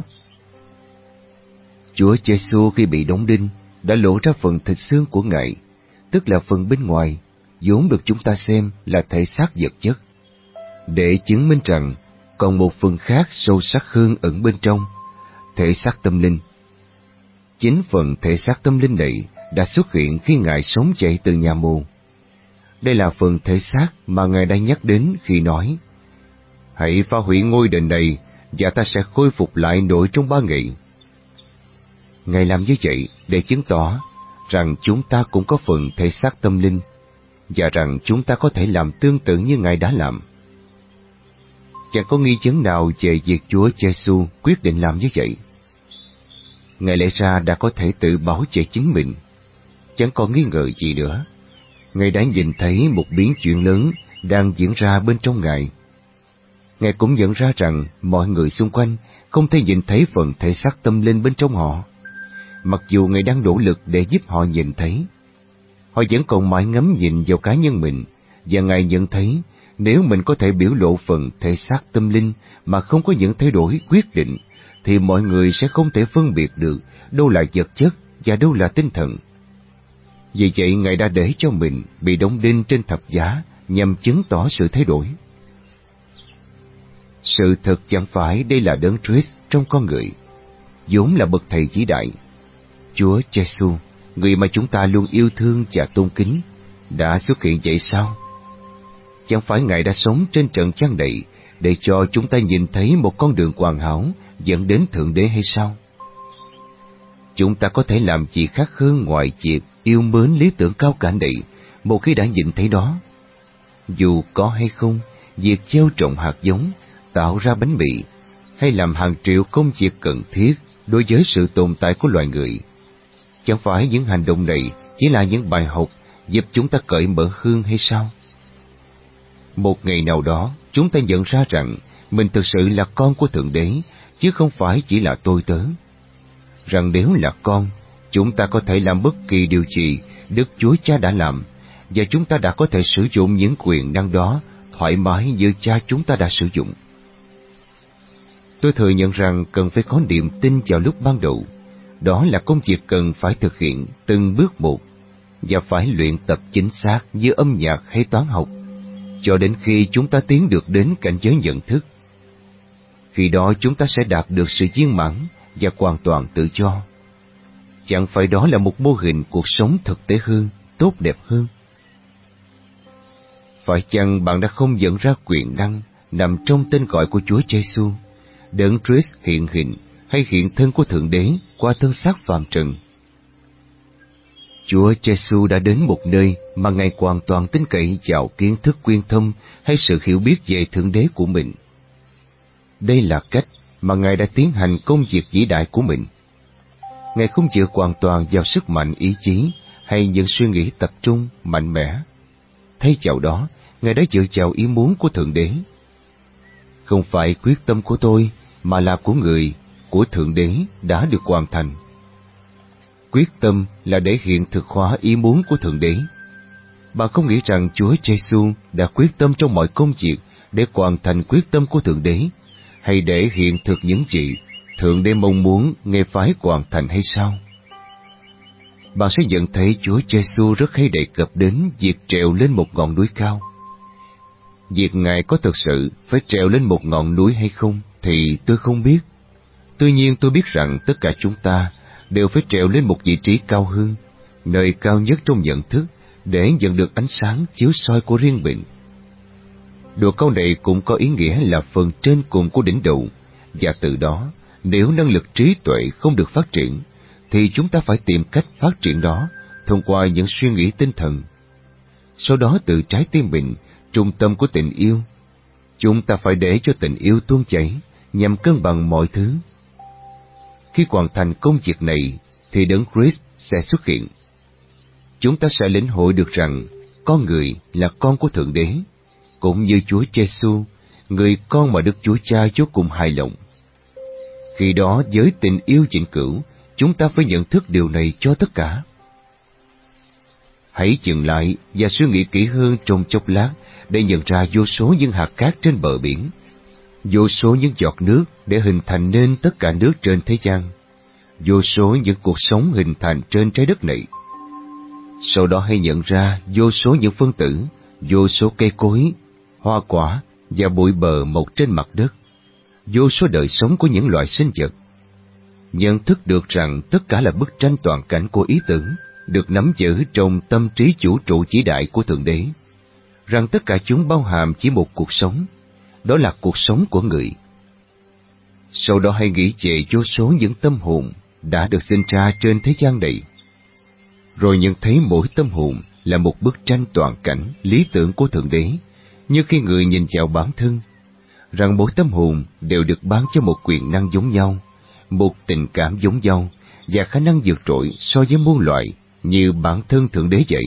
S1: Chúa Giêsu khi bị đóng đinh đã lộ ra phần thịt xương của Ngài, tức là phần bên ngoài, vốn được chúng ta xem là thể xác vật chất, để chứng minh rằng còn một phần khác sâu sắc hơn ẩn bên trong, thể xác tâm linh. Chính phần thể xác tâm linh này đã xuất hiện khi Ngài sống dậy từ nhà mồ. Đây là phần thể xác mà Ngài đã nhắc đến khi nói: "Hãy phá hủy ngôi đền này, và ta sẽ khôi phục lại nội trong ba ngày." Ngài làm như vậy để chứng tỏ rằng chúng ta cũng có phần thể xác tâm linh, và rằng chúng ta có thể làm tương tự như Ngài đã làm. Chẳng có nghi vấn nào về việc Chúa Giêsu quyết định làm như vậy. Ngài lẽ ra đã có thể tự bảo vệ chính mình. Chẳng còn nghi ngờ gì nữa. Ngài đã nhìn thấy một biến chuyển lớn đang diễn ra bên trong Ngài. Ngài cũng nhận ra rằng mọi người xung quanh không thể nhìn thấy phần thể xác tâm linh bên trong họ, mặc dù Ngài đang nỗ lực để giúp họ nhìn thấy. Họ vẫn còn mãi ngắm nhìn vào cá nhân mình, và Ngài nhận thấy nếu mình có thể biểu lộ phần thể xác tâm linh mà không có những thay đổi quyết định, thì mọi người sẽ không thể phân biệt được đâu là vật chất và đâu là tinh thần. Vì vậy Ngài đã để cho mình bị đóng đinh trên thập giá nhằm chứng tỏ sự thay đổi. Sự thật chẳng phải đây là đấng Christ trong con người, vốn là bậc thầy vĩ đại. Chúa Giêsu, người mà chúng ta luôn yêu thương và tôn kính, đã xuất hiện vậy sao? Chẳng phải Ngài đã sống trên trận gian này để cho chúng ta nhìn thấy một con đường hoàn hảo dẫn đến Thượng Đế hay sao? Chúng ta có thể làm gì khác hơn ngoài việc yêu mến lý tưởng cao cả này một khi đã nhìn thấy nó? Dù có hay không, việc gieo trồng hạt giống, tạo ra bánh mì, hay làm hàng triệu công việc cần thiết đối với sự tồn tại của loài người, chẳng phải những hành động này chỉ là những bài học giúp chúng ta cởi mở hơn hay sao? Một ngày nào đó, chúng ta nhận ra rằng mình thực sự là con của Thượng Đế, chứ không phải chỉ là tôi tớ. Rằng nếu là con, chúng ta có thể làm bất kỳ điều gì Đức Chúa Cha đã làm, và chúng ta đã có thể sử dụng những quyền năng đó thoải mái như Cha chúng ta đã sử dụng. Tôi thừa nhận rằng cần phải có niềm tin vào lúc ban đầu. Đó là công việc cần phải thực hiện từng bước một, và phải luyện tập chính xác như âm nhạc hay toán học, cho đến khi chúng ta tiến được đến cảnh giới nhận thức. Khi đó chúng ta sẽ đạt được sự viên mãn và hoàn toàn tự do. Chẳng phải đó là một mô hình cuộc sống thực tế hơn, tốt đẹp hơn? Phải chăng bạn đã không nhận ra quyền năng nằm trong tên gọi của Chúa Giêsu, đấng Christ hiện hình hay hiện thân của Thượng Đế qua thân xác phàm trần? Chúa Giêsu đã đến một nơi mà Ngài hoàn toàn tin cậy vào kiến thức quyên thâm hay sự hiểu biết về Thượng Đế của mình. Đây là cách mà Ngài đã tiến hành công việc vĩ đại của mình. Ngài không dựa hoàn toàn vào sức mạnh ý chí hay những suy nghĩ tập trung, mạnh mẽ. Thay vào đó, Ngài đã dựa vào ý muốn của Thượng Đế. Không phải quyết tâm của tôi, mà là của người, của Thượng Đế đã được hoàn thành. Quyết tâm là để hiện thực hóa ý muốn của Thượng Đế. Bạn không nghĩ rằng Chúa Giêsu đã quyết tâm trong mọi công việc để hoàn thành quyết tâm của Thượng Đế, hay để hiện thực những gì Thượng Đế mong muốn Ngài phải hoàn thành hay sao? Bạn sẽ nhận thấy Chúa Giêsu rất hay đề cập đến việc trèo lên một ngọn núi cao. Việc Ngài có thực sự phải trèo lên một ngọn núi hay không thì tôi không biết. Tuy nhiên tôi biết rằng tất cả chúng ta đều phải trèo lên một vị trí cao hơn, nơi cao nhất trong nhận thức, để nhận được ánh sáng chiếu soi của riêng mình. Điều câu này cũng có ý nghĩa là phần trên cùng của đỉnh đầu, và từ đó, nếu năng lực trí tuệ không được phát triển, thì chúng ta phải tìm cách phát triển đó thông qua những suy nghĩ tinh thần. Sau đó từ trái tim mình, trung tâm của tình yêu, chúng ta phải để cho tình yêu tuôn chảy nhằm cân bằng mọi thứ. Khi hoàn thành công việc này, thì Đấng Christ sẽ xuất hiện. Chúng ta sẽ lĩnh hội được rằng con người là con của Thượng Đế, cũng như Chúa Giêsu, người con mà Đức Chúa Cha vô cùng hài lòng. Khi đó với tình yêu vĩnh cửu, chúng ta phải nhận thức điều này cho tất cả. Hãy dừng lại và suy nghĩ kỹ hơn trong chốc lát để nhận ra vô số những hạt cát trên bờ biển, vô số những giọt nước để hình thành nên tất cả nước trên thế gian, vô số những cuộc sống hình thành trên trái đất này. Sau đó hãy nhận ra vô số những phân tử, vô số cây cối, hoa quả và bụi bờ mọc trên mặt đất, vô số đời sống của những loài sinh vật. Nhận thức được rằng tất cả là bức tranh toàn cảnh của ý tưởng, được nắm giữ trong tâm trí vũ trụ vĩ đại của Thượng Đế, rằng tất cả chúng bao hàm chỉ một cuộc sống, đó là cuộc sống của người. Sau đó hãy nghĩ về vô số những tâm hồn đã được sinh ra trên thế gian này, rồi nhận thấy mỗi tâm hồn là một bức tranh toàn cảnh lý tưởng của Thượng Đế, như khi người nhìn vào bản thân, rằng mỗi tâm hồn đều được ban cho một quyền năng giống nhau, một tình cảm giống nhau và khả năng vượt trội so với muôn loài như bản thân Thượng Đế vậy.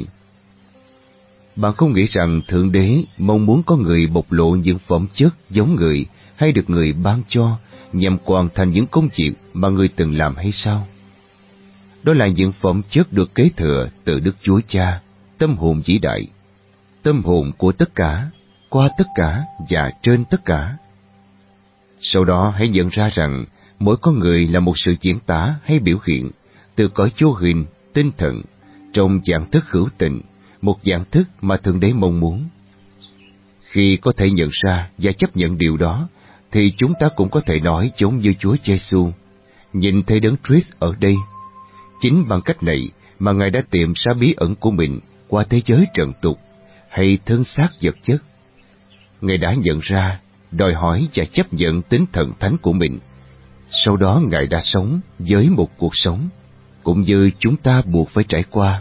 S1: Bạn không nghĩ rằng Thượng Đế mong muốn có người bộc lộ những phẩm chất giống người hay được người ban cho nhằm hoàn thành những công việc mà người từng làm hay sao? Đó là những phẩm chất được kế thừa từ Đức Chúa Cha, tâm hồn vĩ đại, tâm hồn của tất cả, qua tất cả và trên tất cả. Sau đó hãy nhận ra rằng mỗi con người là một sự diễn tả hay biểu hiện từ cõi vô hình, tinh thần, trong dạng thức hữu tình, một dạng thức mà Thượng Đế mong muốn. Khi có thể nhận ra và chấp nhận điều đó, thì chúng ta cũng có thể nói giống như Chúa Giêsu, nhìn thấy Đấng Christ ở đây. Chính bằng cách này mà Ngài đã tìm ra bí ẩn của mình qua thế giới trần tục hay thân xác vật chất. Ngài đã nhận ra, đòi hỏi và chấp nhận tính thần thánh của mình. Sau đó Ngài đã sống với một cuộc sống, cũng như chúng ta buộc phải trải qua.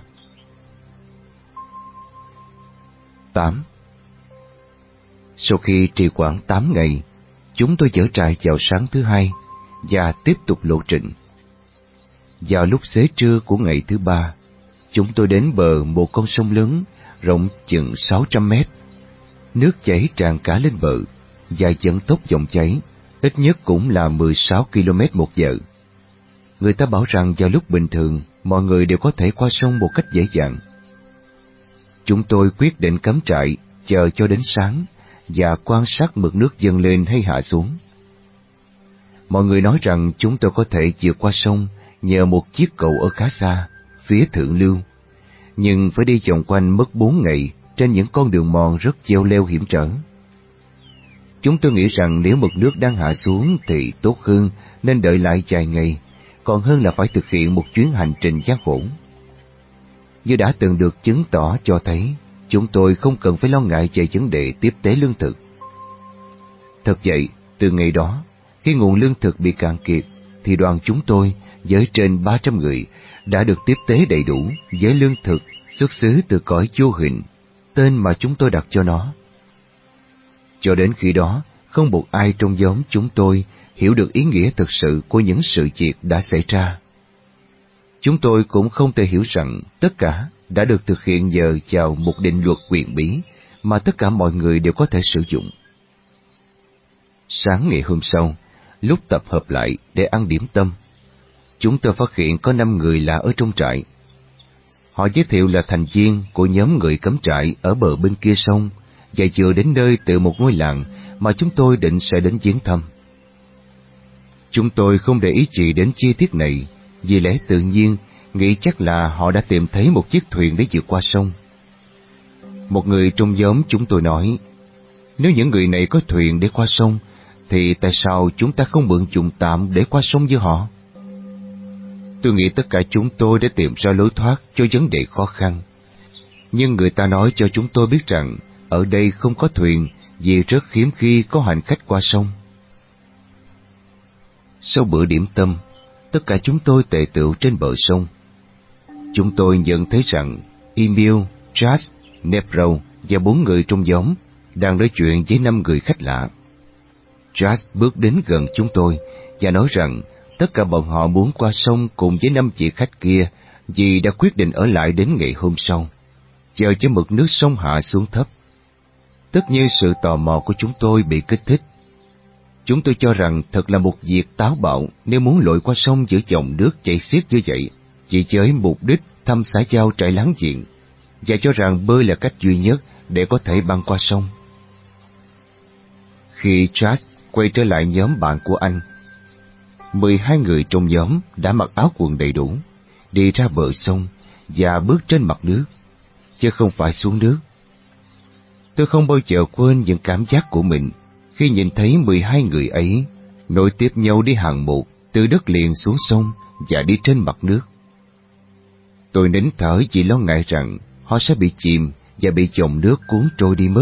S1: tám. Sau khi trì hoãn tám ngày, chúng tôi dỡ trại vào sáng thứ hai và tiếp tục lộ trình. Vào lúc xế trưa của ngày thứ ba, chúng tôi đến bờ một con sông lớn rộng chừng sáu trăm mét. Nước chảy tràn cả lên bờ và vận tốc dòng chảy ít nhất cũng là mười sáu ki lô mét một giờ. Người ta bảo rằng vào lúc bình thường, mọi người đều có thể qua sông một cách dễ dàng. Chúng tôi quyết định cắm trại, chờ cho đến sáng và quan sát mực nước dâng lên hay hạ xuống. Mọi người nói rằng chúng tôi có thể vượt qua sông nhờ một chiếc cầu ở khá xa, phía thượng lưu, nhưng phải đi vòng quanh mất bốn ngày trên những con đường mòn rất cheo leo hiểm trở. Chúng tôi nghĩ rằng nếu mực nước đang hạ xuống thì tốt hơn nên đợi lại vài ngày, còn hơn là phải thực hiện một chuyến hành trình gian khổ. Như đã từng được chứng tỏ cho thấy, chúng tôi không cần phải lo ngại về vấn đề tiếp tế lương thực. Thật vậy, từ ngày đó, khi nguồn lương thực bị cạn kiệt, thì đoàn chúng tôi, với trên ba trăm người, đã được tiếp tế đầy đủ với lương thực xuất xứ từ cõi vô hình, tên mà chúng tôi đặt cho nó. Cho đến khi đó, không một ai trong nhóm chúng tôi hiểu được ý nghĩa thực sự của những sự việc đã xảy ra. Chúng tôi cũng không thể hiểu rằng tất cả đã được thực hiện nhờ vào một định luật quyền bí mà tất cả mọi người đều có thể sử dụng. Sáng ngày hôm sau, lúc tập hợp lại để ăn điểm tâm, chúng tôi phát hiện có năm người lạ ở trong trại. Họ giới thiệu là thành viên của nhóm người cắm trại ở bờ bên kia sông và vừa đến nơi từ một ngôi làng mà chúng tôi định sẽ đến viếng thăm. Chúng tôi không để ý gì đến chi tiết này, vì lẽ tự nhiên nghĩ chắc là họ đã tìm thấy một chiếc thuyền để vượt qua sông. Một người trong nhóm chúng tôi nói, nếu những người này có thuyền để qua sông, thì tại sao chúng ta không mượn chuồng tạm để qua sông với họ? Tôi nghĩ tất cả chúng tôi đã tìm ra lối thoát cho vấn đề khó khăn. Nhưng người ta nói cho chúng tôi biết rằng ở đây không có thuyền vì rất hiếm khi có hành khách qua sông. Sau bữa điểm tâm, tất cả chúng tôi tề tựu trên bờ sông. Chúng tôi nhận thấy rằng Emil, Charles, Nepro và bốn người trong nhóm đang nói chuyện với năm người khách lạ. Charles bước đến gần chúng tôi và nói rằng tất cả bọn họ muốn qua sông cùng với năm chị khách kia vì đã quyết định ở lại đến ngày hôm sau, chờ cho mực nước sông hạ xuống thấp. Tất nhiên sự tò mò của chúng tôi bị kích thích. Chúng tôi cho rằng thật là một việc táo bạo nếu muốn lội qua sông giữa dòng nước chảy xiết như vậy, chỉ với mục đích thăm xã giao trại láng giềng, và cho rằng bơi là cách duy nhất để có thể băng qua sông. Khi Charles quay trở lại nhóm bạn của anh, mười hai người trong nhóm đã mặc áo quần đầy đủ, đi ra bờ sông và bước trên mặt nước, chứ không phải xuống nước. Tôi không bao giờ quên những cảm giác của mình khi nhìn thấy mười hai người ấy nối tiếp nhau đi hàng một từ đất liền xuống sông và đi trên mặt nước. Tôi nín thở vì lo ngại rằng họ sẽ bị chìm và bị dòng nước cuốn trôi đi mất.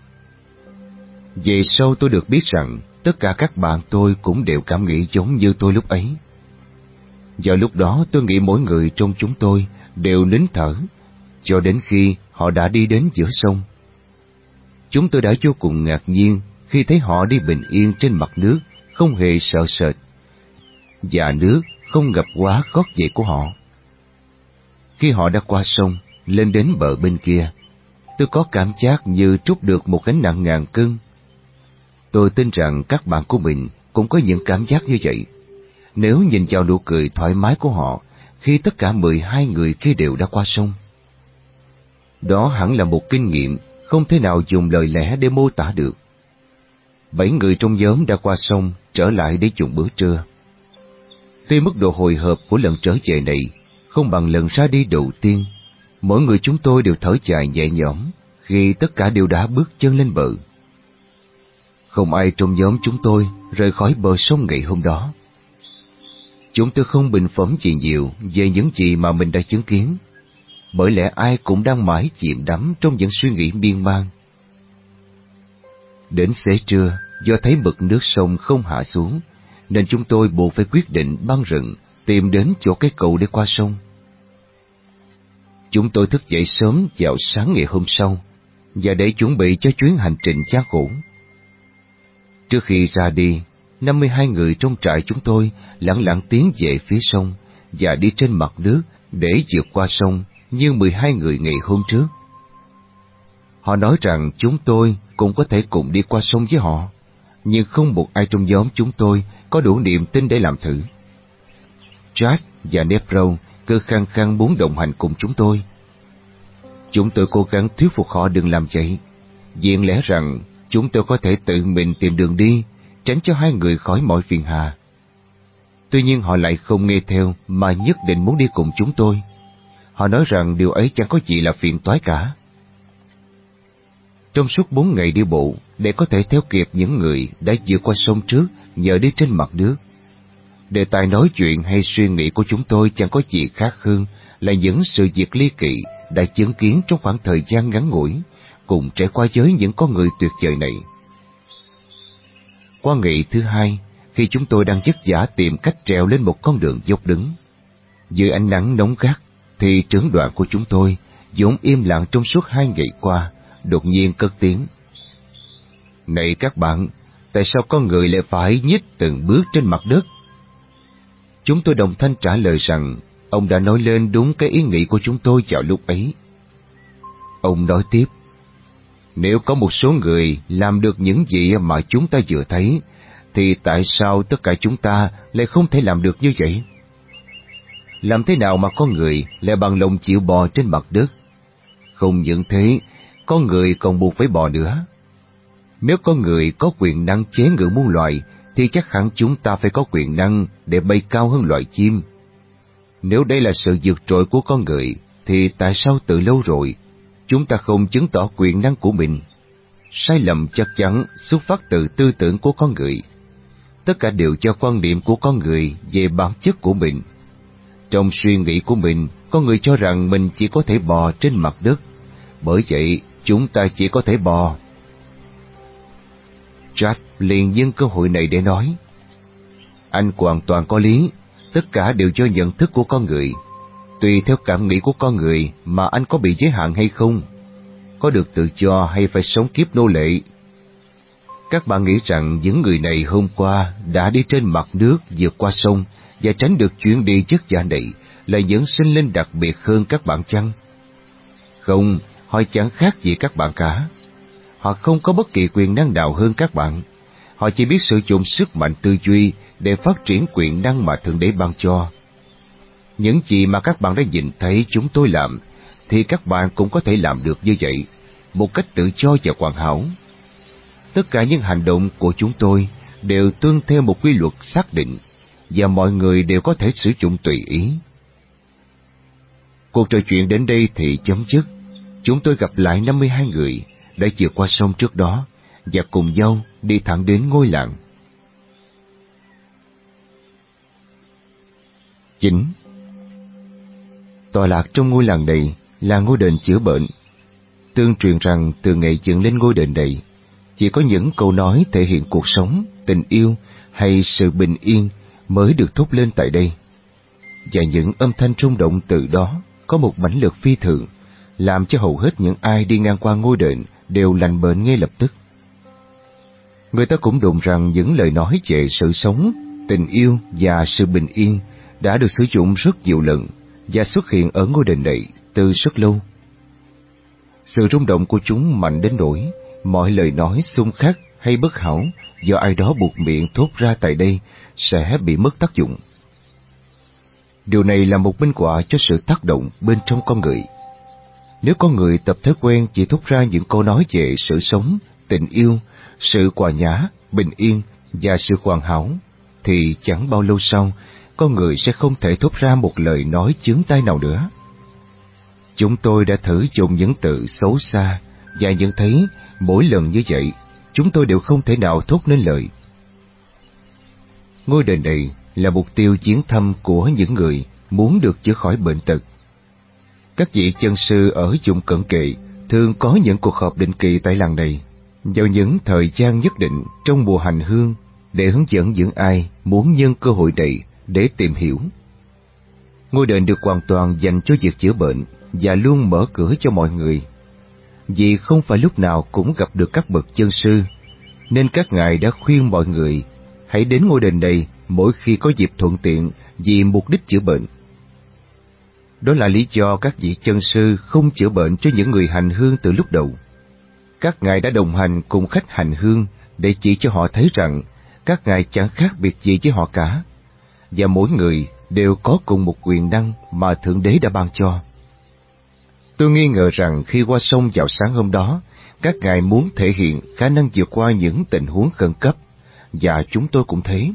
S1: Về sau tôi được biết rằng tất cả các bạn tôi cũng đều cảm nghĩ giống như tôi lúc ấy. Vào lúc đó tôi nghĩ mỗi người trong chúng tôi đều nín thở, cho đến khi họ đã đi đến giữa sông. Chúng tôi đã vô cùng ngạc nhiên khi thấy họ đi bình yên trên mặt nước, không hề sợ sệt, và nước không ngập quá gót giày của họ. Khi họ đã qua sông, lên đến bờ bên kia, tôi có cảm giác như trút được một gánh nặng ngàn cân. Tôi tin rằng các bạn của mình cũng có những cảm giác như vậy, nếu nhìn vào nụ cười thoải mái của họ khi tất cả mười hai người kia đều đã qua sông. Đó hẳn là một kinh nghiệm không thể nào dùng lời lẽ để mô tả được. Bảy người trong nhóm đã qua sông trở lại để dùng bữa trưa. Tuy mức độ hồi hộp của lần trở về này không bằng lần ra đi đầu tiên, mỗi người chúng tôi đều thở dài nhẹ nhõm khi tất cả đều đã bước chân lên bờ. Không ai trong nhóm chúng tôi rời khỏi bờ sông ngày hôm đó. Chúng tôi không bình phẩm gì nhiều về những gì mà mình đã chứng kiến, bởi lẽ ai cũng đang mãi chìm đắm trong những suy nghĩ miên man. Đến xế trưa, do thấy mực nước sông không hạ xuống, nên chúng tôi buộc phải quyết định băng rừng tìm đến chỗ cái cầu để qua sông. Chúng tôi thức dậy sớm vào sáng ngày hôm sau, và để chuẩn bị cho chuyến hành trình gian khổ. Trước khi ra đi, năm mươi hai người trong trại chúng tôi lặng lặng tiến về phía sông và đi trên mặt nước để vượt qua sông như mười hai người ngày hôm trước. Họ nói rằng chúng tôi cũng có thể cùng đi qua sông với họ, nhưng không một ai trong nhóm chúng tôi có đủ niềm tin để làm thử. Charles và Nepro cứ khăng khăng muốn đồng hành cùng chúng tôi. Chúng tôi cố gắng thuyết phục họ đừng làm vậy, vì lẽ rằng chúng tôi có thể tự mình tìm đường đi, tránh cho hai người khỏi mọi phiền hà. Tuy nhiên họ lại không nghe theo mà nhất định muốn đi cùng chúng tôi. Họ nói rằng điều ấy chẳng có gì là phiền toái cả. Trong suốt bốn ngày đi bộ, để có thể theo kịp những người đã vượt qua sông trước nhờ đi trên mặt nước, đề tài nói chuyện hay suy nghĩ của chúng tôi chẳng có gì khác hơn là những sự việc ly kỳ đã chứng kiến trong khoảng thời gian ngắn ngủi, cùng trải qua với những con người tuyệt vời này. Qua ngày thứ hai, khi chúng tôi đang vất vả tìm cách trèo lên một con đường dốc đứng, dưới ánh nắng nóng gắt, thì trưởng đoàn của chúng tôi, vốn im lặng trong suốt hai ngày qua, đột nhiên cất tiếng. Này các bạn, tại sao con người lại phải nhích từng bước trên mặt đất? Chúng tôi đồng thanh trả lời rằng ông đã nói lên đúng cái ý nghĩ của chúng tôi vào lúc ấy. Ông nói tiếp, nếu có một số người làm được những gì mà chúng ta vừa thấy, thì tại sao tất cả chúng ta lại không thể làm được như vậy? làm thế nào mà con người lại bằng lòng chịu bò trên mặt đất? Không những thế, con người còn buộc phải bò nữa. Nếu con người có quyền năng chế ngự muôn loài, thì chắc hẳn chúng ta phải có quyền năng để bay cao hơn loài chim. Nếu đây là sự vượt trội của con người, thì tại sao từ lâu rồi chúng ta không chứng tỏ quyền năng của mình? Sai lầm chắc chắn xuất phát từ tư tưởng của con người. Tất cả đều do quan niệm của con người về bản chất của mình. Trong suy nghĩ của mình, con người cho rằng mình chỉ có thể bò trên mặt đất, bởi vậy chúng ta chỉ có thể bò. Jack liền nhân cơ hội này để nói: anh hoàn toàn có lý, tất cả đều do nhận thức của con người. Tùy theo cảm nghĩ của con người mà anh có bị giới hạn hay không, có được tự do hay phải sống kiếp nô lệ. Các bạn nghĩ rằng những người này hôm qua đã đi trên mặt nước vượt qua sông và tránh được chuyến đi chất vả này là những sinh linh đặc biệt hơn các bạn chăng? Không, họ chẳng khác gì các bạn cả. Họ không có bất kỳ quyền năng nào hơn các bạn. Họ chỉ biết sử dụng sức mạnh tư duy để phát triển quyền năng mà Thượng Đế ban cho. Những gì mà các bạn đã nhìn thấy chúng tôi làm, thì các bạn cũng có thể làm được như vậy, một cách tự do và hoàn hảo. Tất cả những hành động của chúng tôi đều tuân theo một quy luật xác định, và mọi người đều có thể sử dụng tùy ý. Cuộc trò chuyện đến đây thì chấm dứt. Chúng tôi gặp lại năm mươi hai người đã vượt qua sông trước đó và cùng nhau đi thẳng đến ngôi làng. Chín. Tọa lạc trong ngôi làng này là ngôi đền chữa bệnh. Tương truyền rằng từ ngày dựng lên ngôi đền này, chỉ có những câu nói thể hiện cuộc sống, tình yêu hay sự bình yên mới được thốt lên tại đây. Và những âm thanh rung động từ đó có một mãnh lực phi thường, làm cho hầu hết những ai đi ngang qua ngôi đền đều lành bệnh ngay lập tức. Người ta cũng đồn rằng những lời nói về sự sống, tình yêu và sự bình yên đã được sử dụng rất nhiều lần và xuất hiện ở ngôi đền này từ rất lâu. Sự rung động của chúng mạnh đến nỗi mọi lời nói xung khắc hay bất hảo do ai đó buộc miệng thốt ra tại đây sẽ bị mất tác dụng. Điều này là một minh họa cho sự tác động bên trong con người. Nếu con người tập thói quen chỉ thốt ra những câu nói về sự sống, tình yêu, sự hòa nhã, bình yên và sự hoàn hảo, thì chẳng bao lâu sau, con người sẽ không thể thốt ra một lời nói chướng tai nào nữa. Chúng tôi đã thử dùng những từ xấu xa và nhận thấy mỗi lần như vậy, chúng tôi đều không thể nào thốt nên lời. Ngôi đền này là mục tiêu viếng thăm của những người muốn được chữa khỏi bệnh tật. Các vị chân sư ở vùng cận kề thường có những cuộc họp định kỳ tại làng này vào những thời gian nhất định trong mùa hành hương để hướng dẫn những ai muốn nhân cơ hội này để tìm hiểu. Ngôi đền được hoàn toàn dành cho việc chữa bệnh và luôn mở cửa cho mọi người. Vì không phải lúc nào cũng gặp được các bậc chân sư, nên các ngài đã khuyên mọi người hãy đến ngôi đền này mỗi khi có dịp thuận tiện vì mục đích chữa bệnh. Đó là lý do các vị chân sư không chữa bệnh cho những người hành hương từ lúc đầu. Các ngài đã đồng hành cùng khách hành hương để chỉ cho họ thấy rằng các ngài chẳng khác biệt gì với họ cả, và mỗi người đều có cùng một quyền năng mà Thượng Đế đã ban cho. Tôi nghi ngờ rằng khi qua sông vào sáng hôm đó, các ngài muốn thể hiện khả năng vượt qua những tình huống khẩn cấp, và chúng tôi cũng thế.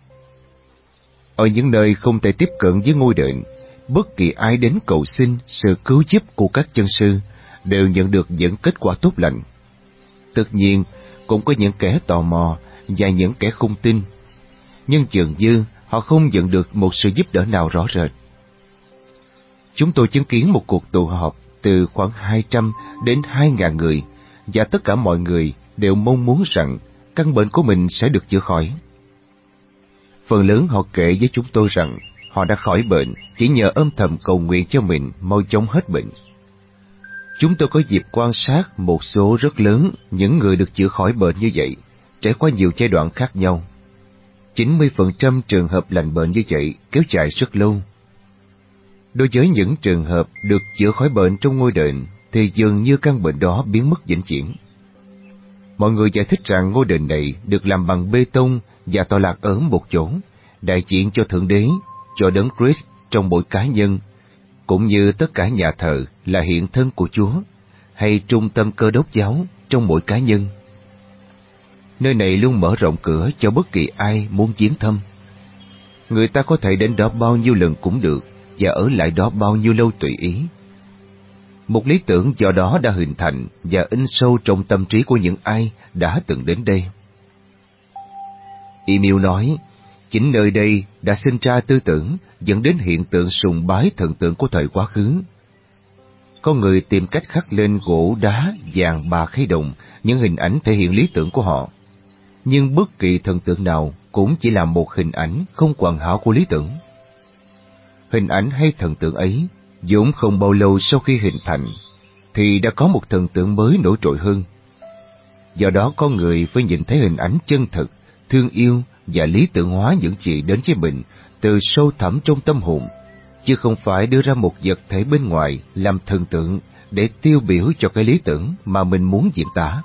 S1: Ở những nơi không thể tiếp cận với ngôi đền, bất kỳ ai đến cầu xin sự cứu giúp của các chân sư đều nhận được những kết quả tốt lành. Tất nhiên, cũng có những kẻ tò mò và những kẻ không tin, nhưng dường như họ không nhận được một sự giúp đỡ nào rõ rệt. Chúng tôi chứng kiến một cuộc tụ họp từ khoảng hai trăm đến hai nghìn người, và tất cả mọi người đều mong muốn rằng căn bệnh của mình sẽ được chữa khỏi. Phần lớn họ kể với chúng tôi rằng họ đã khỏi bệnh chỉ nhờ âm thầm cầu nguyện cho mình mau chóng hết bệnh. Chúng tôi có dịp quan sát một số rất lớn những người được chữa khỏi bệnh như vậy, trải qua nhiều giai đoạn khác nhau. chín mươi phần trăm trường hợp lành bệnh như vậy kéo dài rất lâu. Đối với những trường hợp được chữa khỏi bệnh trong ngôi đền thì dường như căn bệnh đó biến mất vĩnh viễn. Mọi người giải thích rằng ngôi đền này được làm bằng bê tông và tọa lạc ở một chỗ, đại diện cho Thượng Đế, cho Đấng Christ trong mỗi cá nhân, cũng như tất cả nhà thờ là hiện thân của Chúa, hay trung tâm Cơ Đốc giáo trong mỗi cá nhân. Nơi này luôn mở rộng cửa cho bất kỳ ai muốn viếng thăm. Người ta có thể đến đó bao nhiêu lần cũng được, và ở lại đó bao nhiêu lâu tùy ý. Một lý tưởng do đó đã hình thành và in sâu trong tâm trí của những ai đã từng đến đây. Emil nói, chính nơi đây đã sinh ra tư tưởng dẫn đến hiện tượng sùng bái thần tượng của thời quá khứ. Có người tìm cách khắc lên gỗ, đá, vàng, bạc hay đồng những hình ảnh thể hiện lý tưởng của họ. Nhưng bất kỳ thần tượng nào cũng chỉ là một hình ảnh không hoàn hảo của lý tưởng. Hình ảnh hay thần tượng ấy vốn không bao lâu sau khi hình thành thì đã có một thần tượng mới nổi trội hơn. Do đó con người phải nhìn thấy hình ảnh chân thực, thương yêu và lý tưởng hóa những gì đến với mình từ sâu thẳm trong tâm hồn, chứ không phải đưa ra một vật thể bên ngoài làm thần tượng để tiêu biểu cho cái lý tưởng mà mình muốn diễn tả.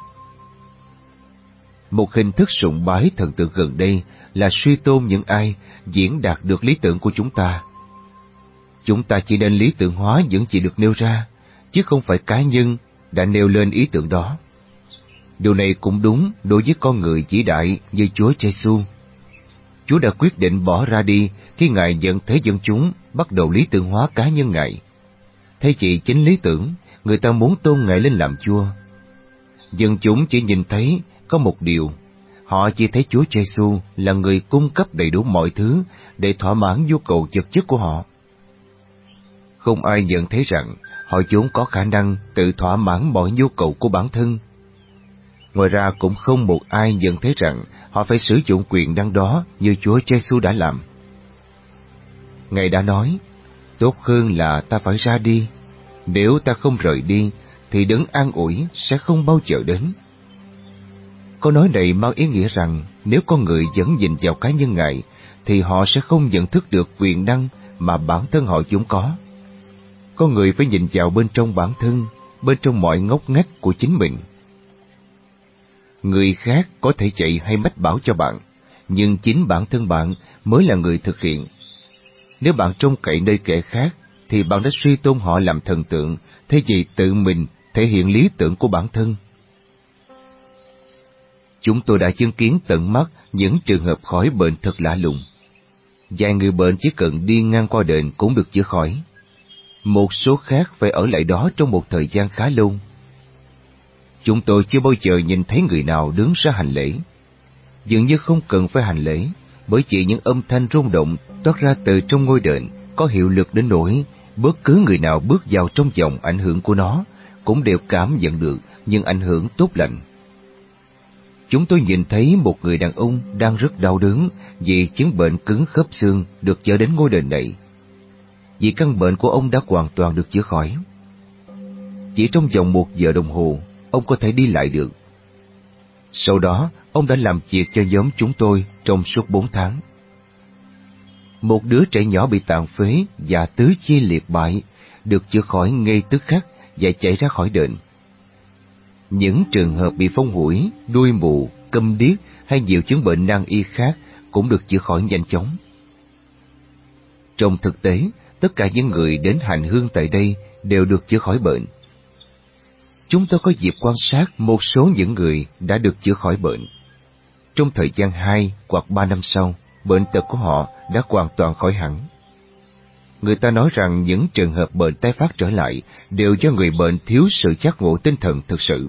S1: Một hình thức sùng bái thần tượng gần đây là suy tôn những ai diễn đạt được lý tưởng của chúng ta. Chúng ta chỉ nên lý tưởng hóa những gì được nêu ra, chứ không phải cá nhân đã nêu lên ý tưởng đó. Điều này cũng đúng đối với con người vĩ đại như Chúa Giêsu. Chúa đã quyết định bỏ ra đi khi Ngài nhận thế dân chúng bắt đầu lý tưởng hóa cá nhân Ngài. Thay vì chính lý tưởng, người ta muốn tôn Ngài lên làm Chúa. Dân chúng chỉ nhìn thấy có một điều, họ chỉ thấy Chúa Giêsu là người cung cấp đầy đủ mọi thứ để thỏa mãn nhu cầu vật chất của họ. Không ai nhận thấy rằng họ vốn có khả năng tự thỏa mãn mọi nhu cầu của bản thân. Ngoài ra cũng không một ai nhận thấy rằng họ phải sử dụng quyền năng đó như Chúa Giêsu đã làm. Ngài đã nói, tốt hơn là ta phải ra đi. Nếu ta không rời đi, thì đấng an ủi sẽ không bao giờ đến. Câu nói này mang ý nghĩa rằng nếu con người vẫn nhìn vào cá nhân Ngài, thì họ sẽ không nhận thức được quyền năng mà bản thân họ vốn có. Con người phải nhìn vào bên trong bản thân, bên trong mọi ngóc ngách của chính mình. Người khác có thể dạy hay mách bảo cho bạn, nhưng chính bản thân bạn mới là người thực hiện. Nếu bạn trông cậy nơi kẻ khác, thì bạn đã suy tôn họ làm thần tượng, thay vì tự mình thể hiện lý tưởng của bản thân. Chúng tôi đã chứng kiến tận mắt những trường hợp khỏi bệnh thật lạ lùng. Vài người bệnh chỉ cần đi ngang qua đền cũng được chữa khỏi. Một số khác phải ở lại đó trong một thời gian khá lâu. Chúng tôi chưa bao giờ nhìn thấy người nào đứng ra hành lễ. Dường như không cần phải hành lễ, bởi chỉ những âm thanh rung động toát ra từ trong ngôi đền có hiệu lực đến nỗi bất cứ người nào bước vào trong vòng ảnh hưởng của nó cũng đều cảm nhận được những ảnh hưởng tốt lành. Chúng tôi nhìn thấy một người đàn ông đang rất đau đớn vì chứng bệnh cứng khớp xương được chở đến ngôi đền này. Vì căn bệnh của ông đã hoàn toàn được chữa khỏi. Chỉ trong vòng một giờ đồng hồ, ông có thể đi lại được. Sau đó, ông đã làm việc cho nhóm chúng tôi trong suốt bốn tháng. Một đứa trẻ nhỏ bị tàn phế và tứ chi liệt bại được chữa khỏi ngay tức khắc và chạy ra khỏi đền. Những trường hợp bị phong hủi, đuôi mù, câm điếc hay nhiều chứng bệnh nan y khác cũng được chữa khỏi nhanh chóng. Trong thực tế, tất cả những người đến hành hương tại đây đều được chữa khỏi bệnh. Chúng tôi có dịp quan sát một số những người đã được chữa khỏi bệnh. Trong thời gian hai hoặc ba năm sau, bệnh tật của họ đã hoàn toàn khỏi hẳn. Người ta nói rằng những trường hợp bệnh tái phát trở lại đều do người bệnh thiếu sự giác ngộ tinh thần thực sự.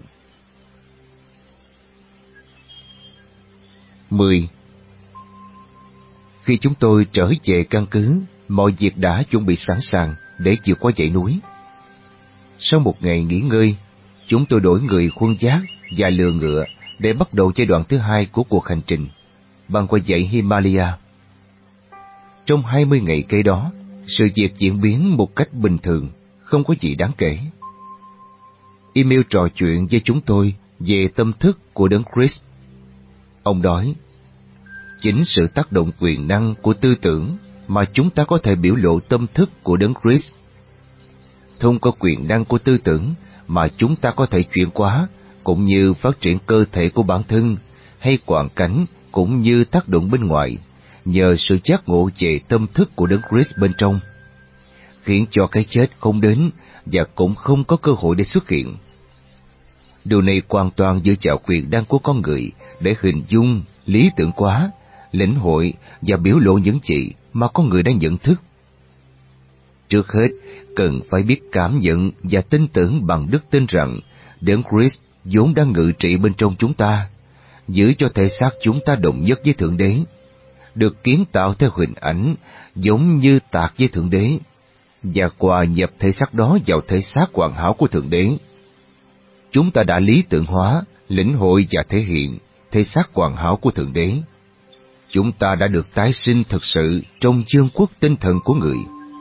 S1: mười. Khi chúng tôi trở về căn cứ, mọi việc đã chuẩn bị sẵn sàng để vượt qua dãy núi. Sau một ngày nghỉ ngơi, chúng tôi đổi người khuân vác và lừa ngựa để bắt đầu giai đoạn thứ hai của cuộc hành trình, băng qua dãy Himalaya. Trong hai mươi ngày kế đó, sự việc diễn biến một cách bình thường, không có gì đáng kể. Emil trò chuyện với chúng tôi về tâm thức của Đấng Christ. Ông nói, chính sự tác động quyền năng của tư tưởng mà chúng ta có thể biểu lộ tâm thức của Đấng Christ. Thông qua quyền năng của tư tưởng mà chúng ta có thể chuyển hóa, cũng như phát triển cơ thể của bản thân, hay hoàn cảnh cũng như tác động bên ngoài, nhờ sự giác ngộ về tâm thức của Đấng Christ bên trong, khiến cho cái chết không đến và cũng không có cơ hội để xuất hiện. Điều này hoàn toàn dựa vào quyền năng của con người để hình dung, lý tưởng hóa, lĩnh hội và biểu lộ những gì mà con người đang nhận thức. Trước hết, cần phải biết cảm nhận và tin tưởng bằng đức tin rằng Đấng Christ vốn đang ngự trị bên trong chúng ta, giữ cho thể xác chúng ta đồng nhất với Thượng Đế, được kiến tạo theo hình ảnh giống như tạc với Thượng Đế, và hòa nhập thể xác đó vào thể xác hoàn hảo của Thượng Đế. Chúng ta đã lý tưởng hóa, lĩnh hội và thể hiện thể xác hoàn hảo của Thượng Đế. Chúng ta đã được tái sinh thực sự trong vương quốc tinh thần của người.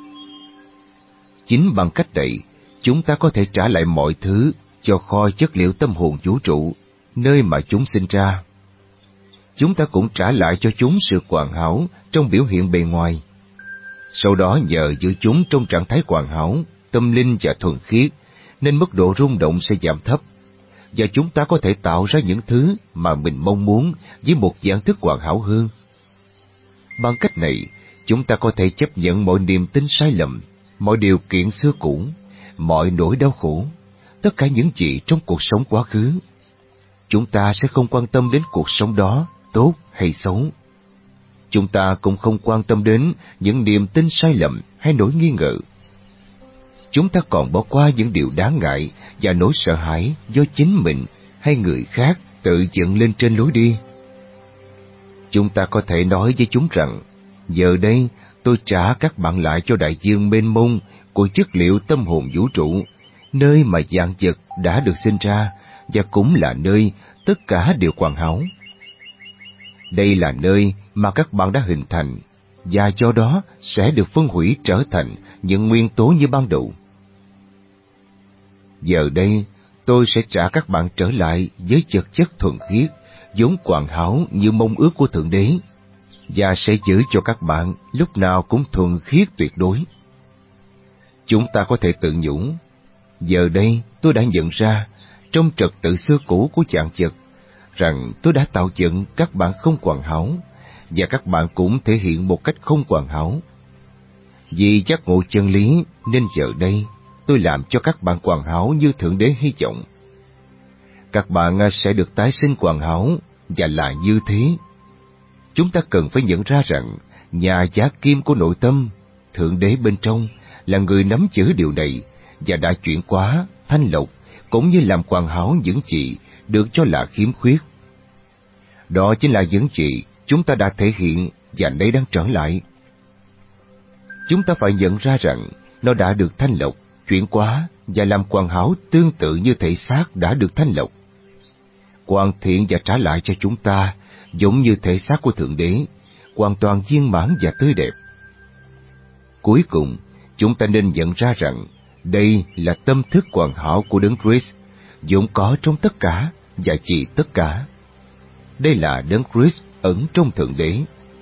S1: Chính bằng cách này, chúng ta có thể trả lại mọi thứ cho kho chất liệu tâm hồn vũ trụ, nơi mà chúng sinh ra. Chúng ta cũng trả lại cho chúng sự hoàn hảo trong biểu hiện bề ngoài. Sau đó nhờ giữ chúng trong trạng thái hoàn hảo, tâm linh và thuần khiết, nên mức độ rung động sẽ giảm thấp, và chúng ta có thể tạo ra những thứ mà mình mong muốn với một dạng thức hoàn hảo hơn. Bằng cách này, chúng ta có thể chấp nhận mọi niềm tin sai lầm, mọi điều kiện xưa cũ, mọi nỗi đau khổ, tất cả những gì trong cuộc sống quá khứ. Chúng ta sẽ không quan tâm đến cuộc sống đó tốt hay xấu. Chúng ta cũng không quan tâm đến những niềm tin sai lầm hay nỗi nghi ngờ. Chúng ta còn bỏ qua những điều đáng ngại và nỗi sợ hãi do chính mình hay người khác tự dựng lên trên lối đi. Chúng ta có thể nói với chúng rằng, giờ đây tôi trả các bạn lại cho đại dương mênh mông của chất liệu tâm hồn vũ trụ, nơi mà vạn vật đã được sinh ra và cũng là nơi tất cả đều hoàn hảo. Đây là nơi mà các bạn đã hình thành, và do đó sẽ được phân hủy trở thành những nguyên tố như ban đầu. Giờ đây, tôi sẽ trả các bạn trở lại với vật chất thuần khiết, vốn hoàn hảo như mong ước của Thượng Đế, và sẽ giữ cho các bạn lúc nào cũng thuần khiết tuyệt đối. Chúng ta có thể tự nhủ, giờ đây tôi đã nhận ra, trong trật tự xưa cũ của vạn vật, rằng tôi đã tạo dựng các bạn không hoàn hảo, và các bạn cũng thể hiện một cách không hoàn hảo. Vì giác ngộ chân lý, nên giờ đây tôi làm cho các bạn hoàn hảo như Thượng Đế hy vọng. Các bạn sẽ được tái sinh hoàn hảo, và là như thế. Chúng ta cần phải nhận ra rằng, nhà giá kim của nội tâm, Thượng Đế bên trong, là người nắm giữ điều này, và đã chuyển hóa, thanh lọc, cũng như làm hoàn hảo những gì được cho là khiếm khuyết. Đó chính là những gì chúng ta đã thể hiện và nay đang trở lại. Chúng ta phải nhận ra rằng nó đã được thanh lọc, chuyển hóa và làm hoàn hảo tương tự như thể xác đã được thanh lọc, hoàn thiện và trả lại cho chúng ta giống như thể xác của Thượng Đế, hoàn toàn viên mãn và tươi đẹp. Cuối cùng, chúng ta nên nhận ra rằng đây là tâm thức hoàn hảo của Đấng Christ, vốn có trong tất cả và vì tất cả. Đây là Đấng Christ ẩn trong Thượng Đế.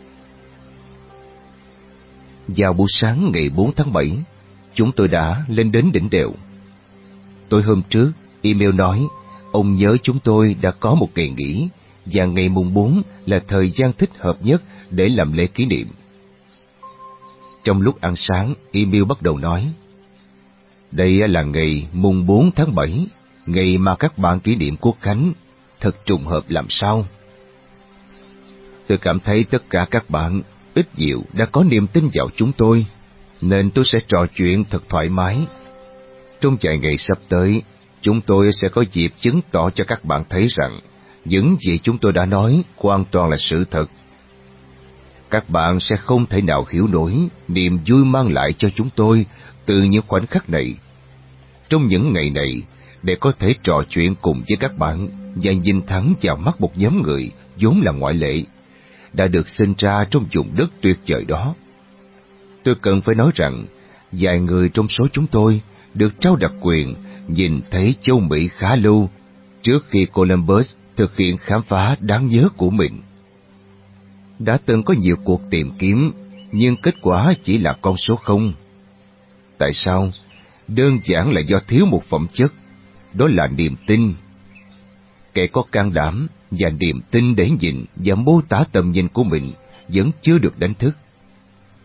S1: Vào buổi sáng ngày bốn tháng bảy, chúng tôi đã lên đến đỉnh đèo. Tối hôm trước, email nói ông nhớ chúng tôi đã có một ngày nghỉ, và ngày mùng bốn là thời gian thích hợp nhất để làm lễ kỷ niệm. Trong lúc ăn sáng, email bắt đầu nói, đây là ngày mùng bốn tháng bảy, ngày mà các bạn kỷ niệm Quốc Khánh, thật trùng hợp làm sao. Tôi cảm thấy tất cả các bạn ít nhiều đã có niềm tin vào chúng tôi, nên tôi sẽ trò chuyện thật thoải mái. Trong vài ngày sắp tới, chúng tôi sẽ có dịp chứng tỏ cho các bạn thấy rằng những gì chúng tôi đã nói hoàn toàn là sự thật. Các bạn sẽ không thể nào hiểu nổi niềm vui mang lại cho chúng tôi từ những khoảnh khắc này. Trong những ngày này, để có thể trò chuyện cùng với các bạn và nhìn thẳng vào mắt một nhóm người vốn là ngoại lệ, đã được sinh ra trong vùng đất tuyệt vời đó. Tôi cần phải nói rằng, vài người trong số chúng tôi được trao đặc quyền nhìn thấy châu Mỹ khá lâu trước khi Columbus thực hiện khám phá đáng nhớ của mình. Đã từng có nhiều cuộc tìm kiếm, nhưng kết quả chỉ là con số không. Tại sao? Đơn giản là do thiếu một phẩm chất, đó là niềm tin. Kẻ có can đảm và niềm tin để nhìn và mô tả tầm nhìn của mình vẫn chưa được đánh thức.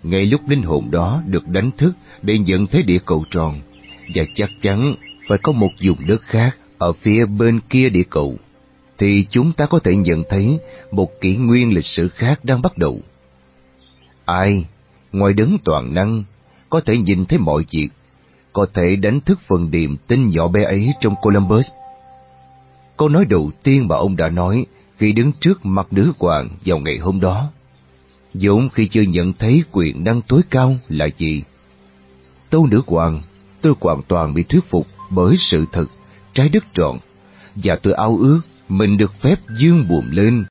S1: ngay lúc linh hồn đó được đánh thức để nhận thấy địa cầu tròn, và chắc chắn phải có một vùng đất khác ở phía bên kia địa cầu, thì chúng ta có thể nhận thấy một kỷ nguyên lịch sử khác đang bắt đầu. Ai, ngoài đấng toàn năng, có thể nhìn thấy mọi việc, có thể đánh thức phần niềm tin nhỏ bé ấy trong Columbus? Câu nói đầu tiên mà ông đã nói khi đứng trước mặt nữ hoàng vào ngày hôm đó, vốn khi chưa nhận thấy quyền năng tối cao là gì. Tâu nữ hoàng, tôi hoàn toàn bị thuyết phục bởi sự thật, trái đất tròn, và tôi ao ước mình được phép dương buồm lên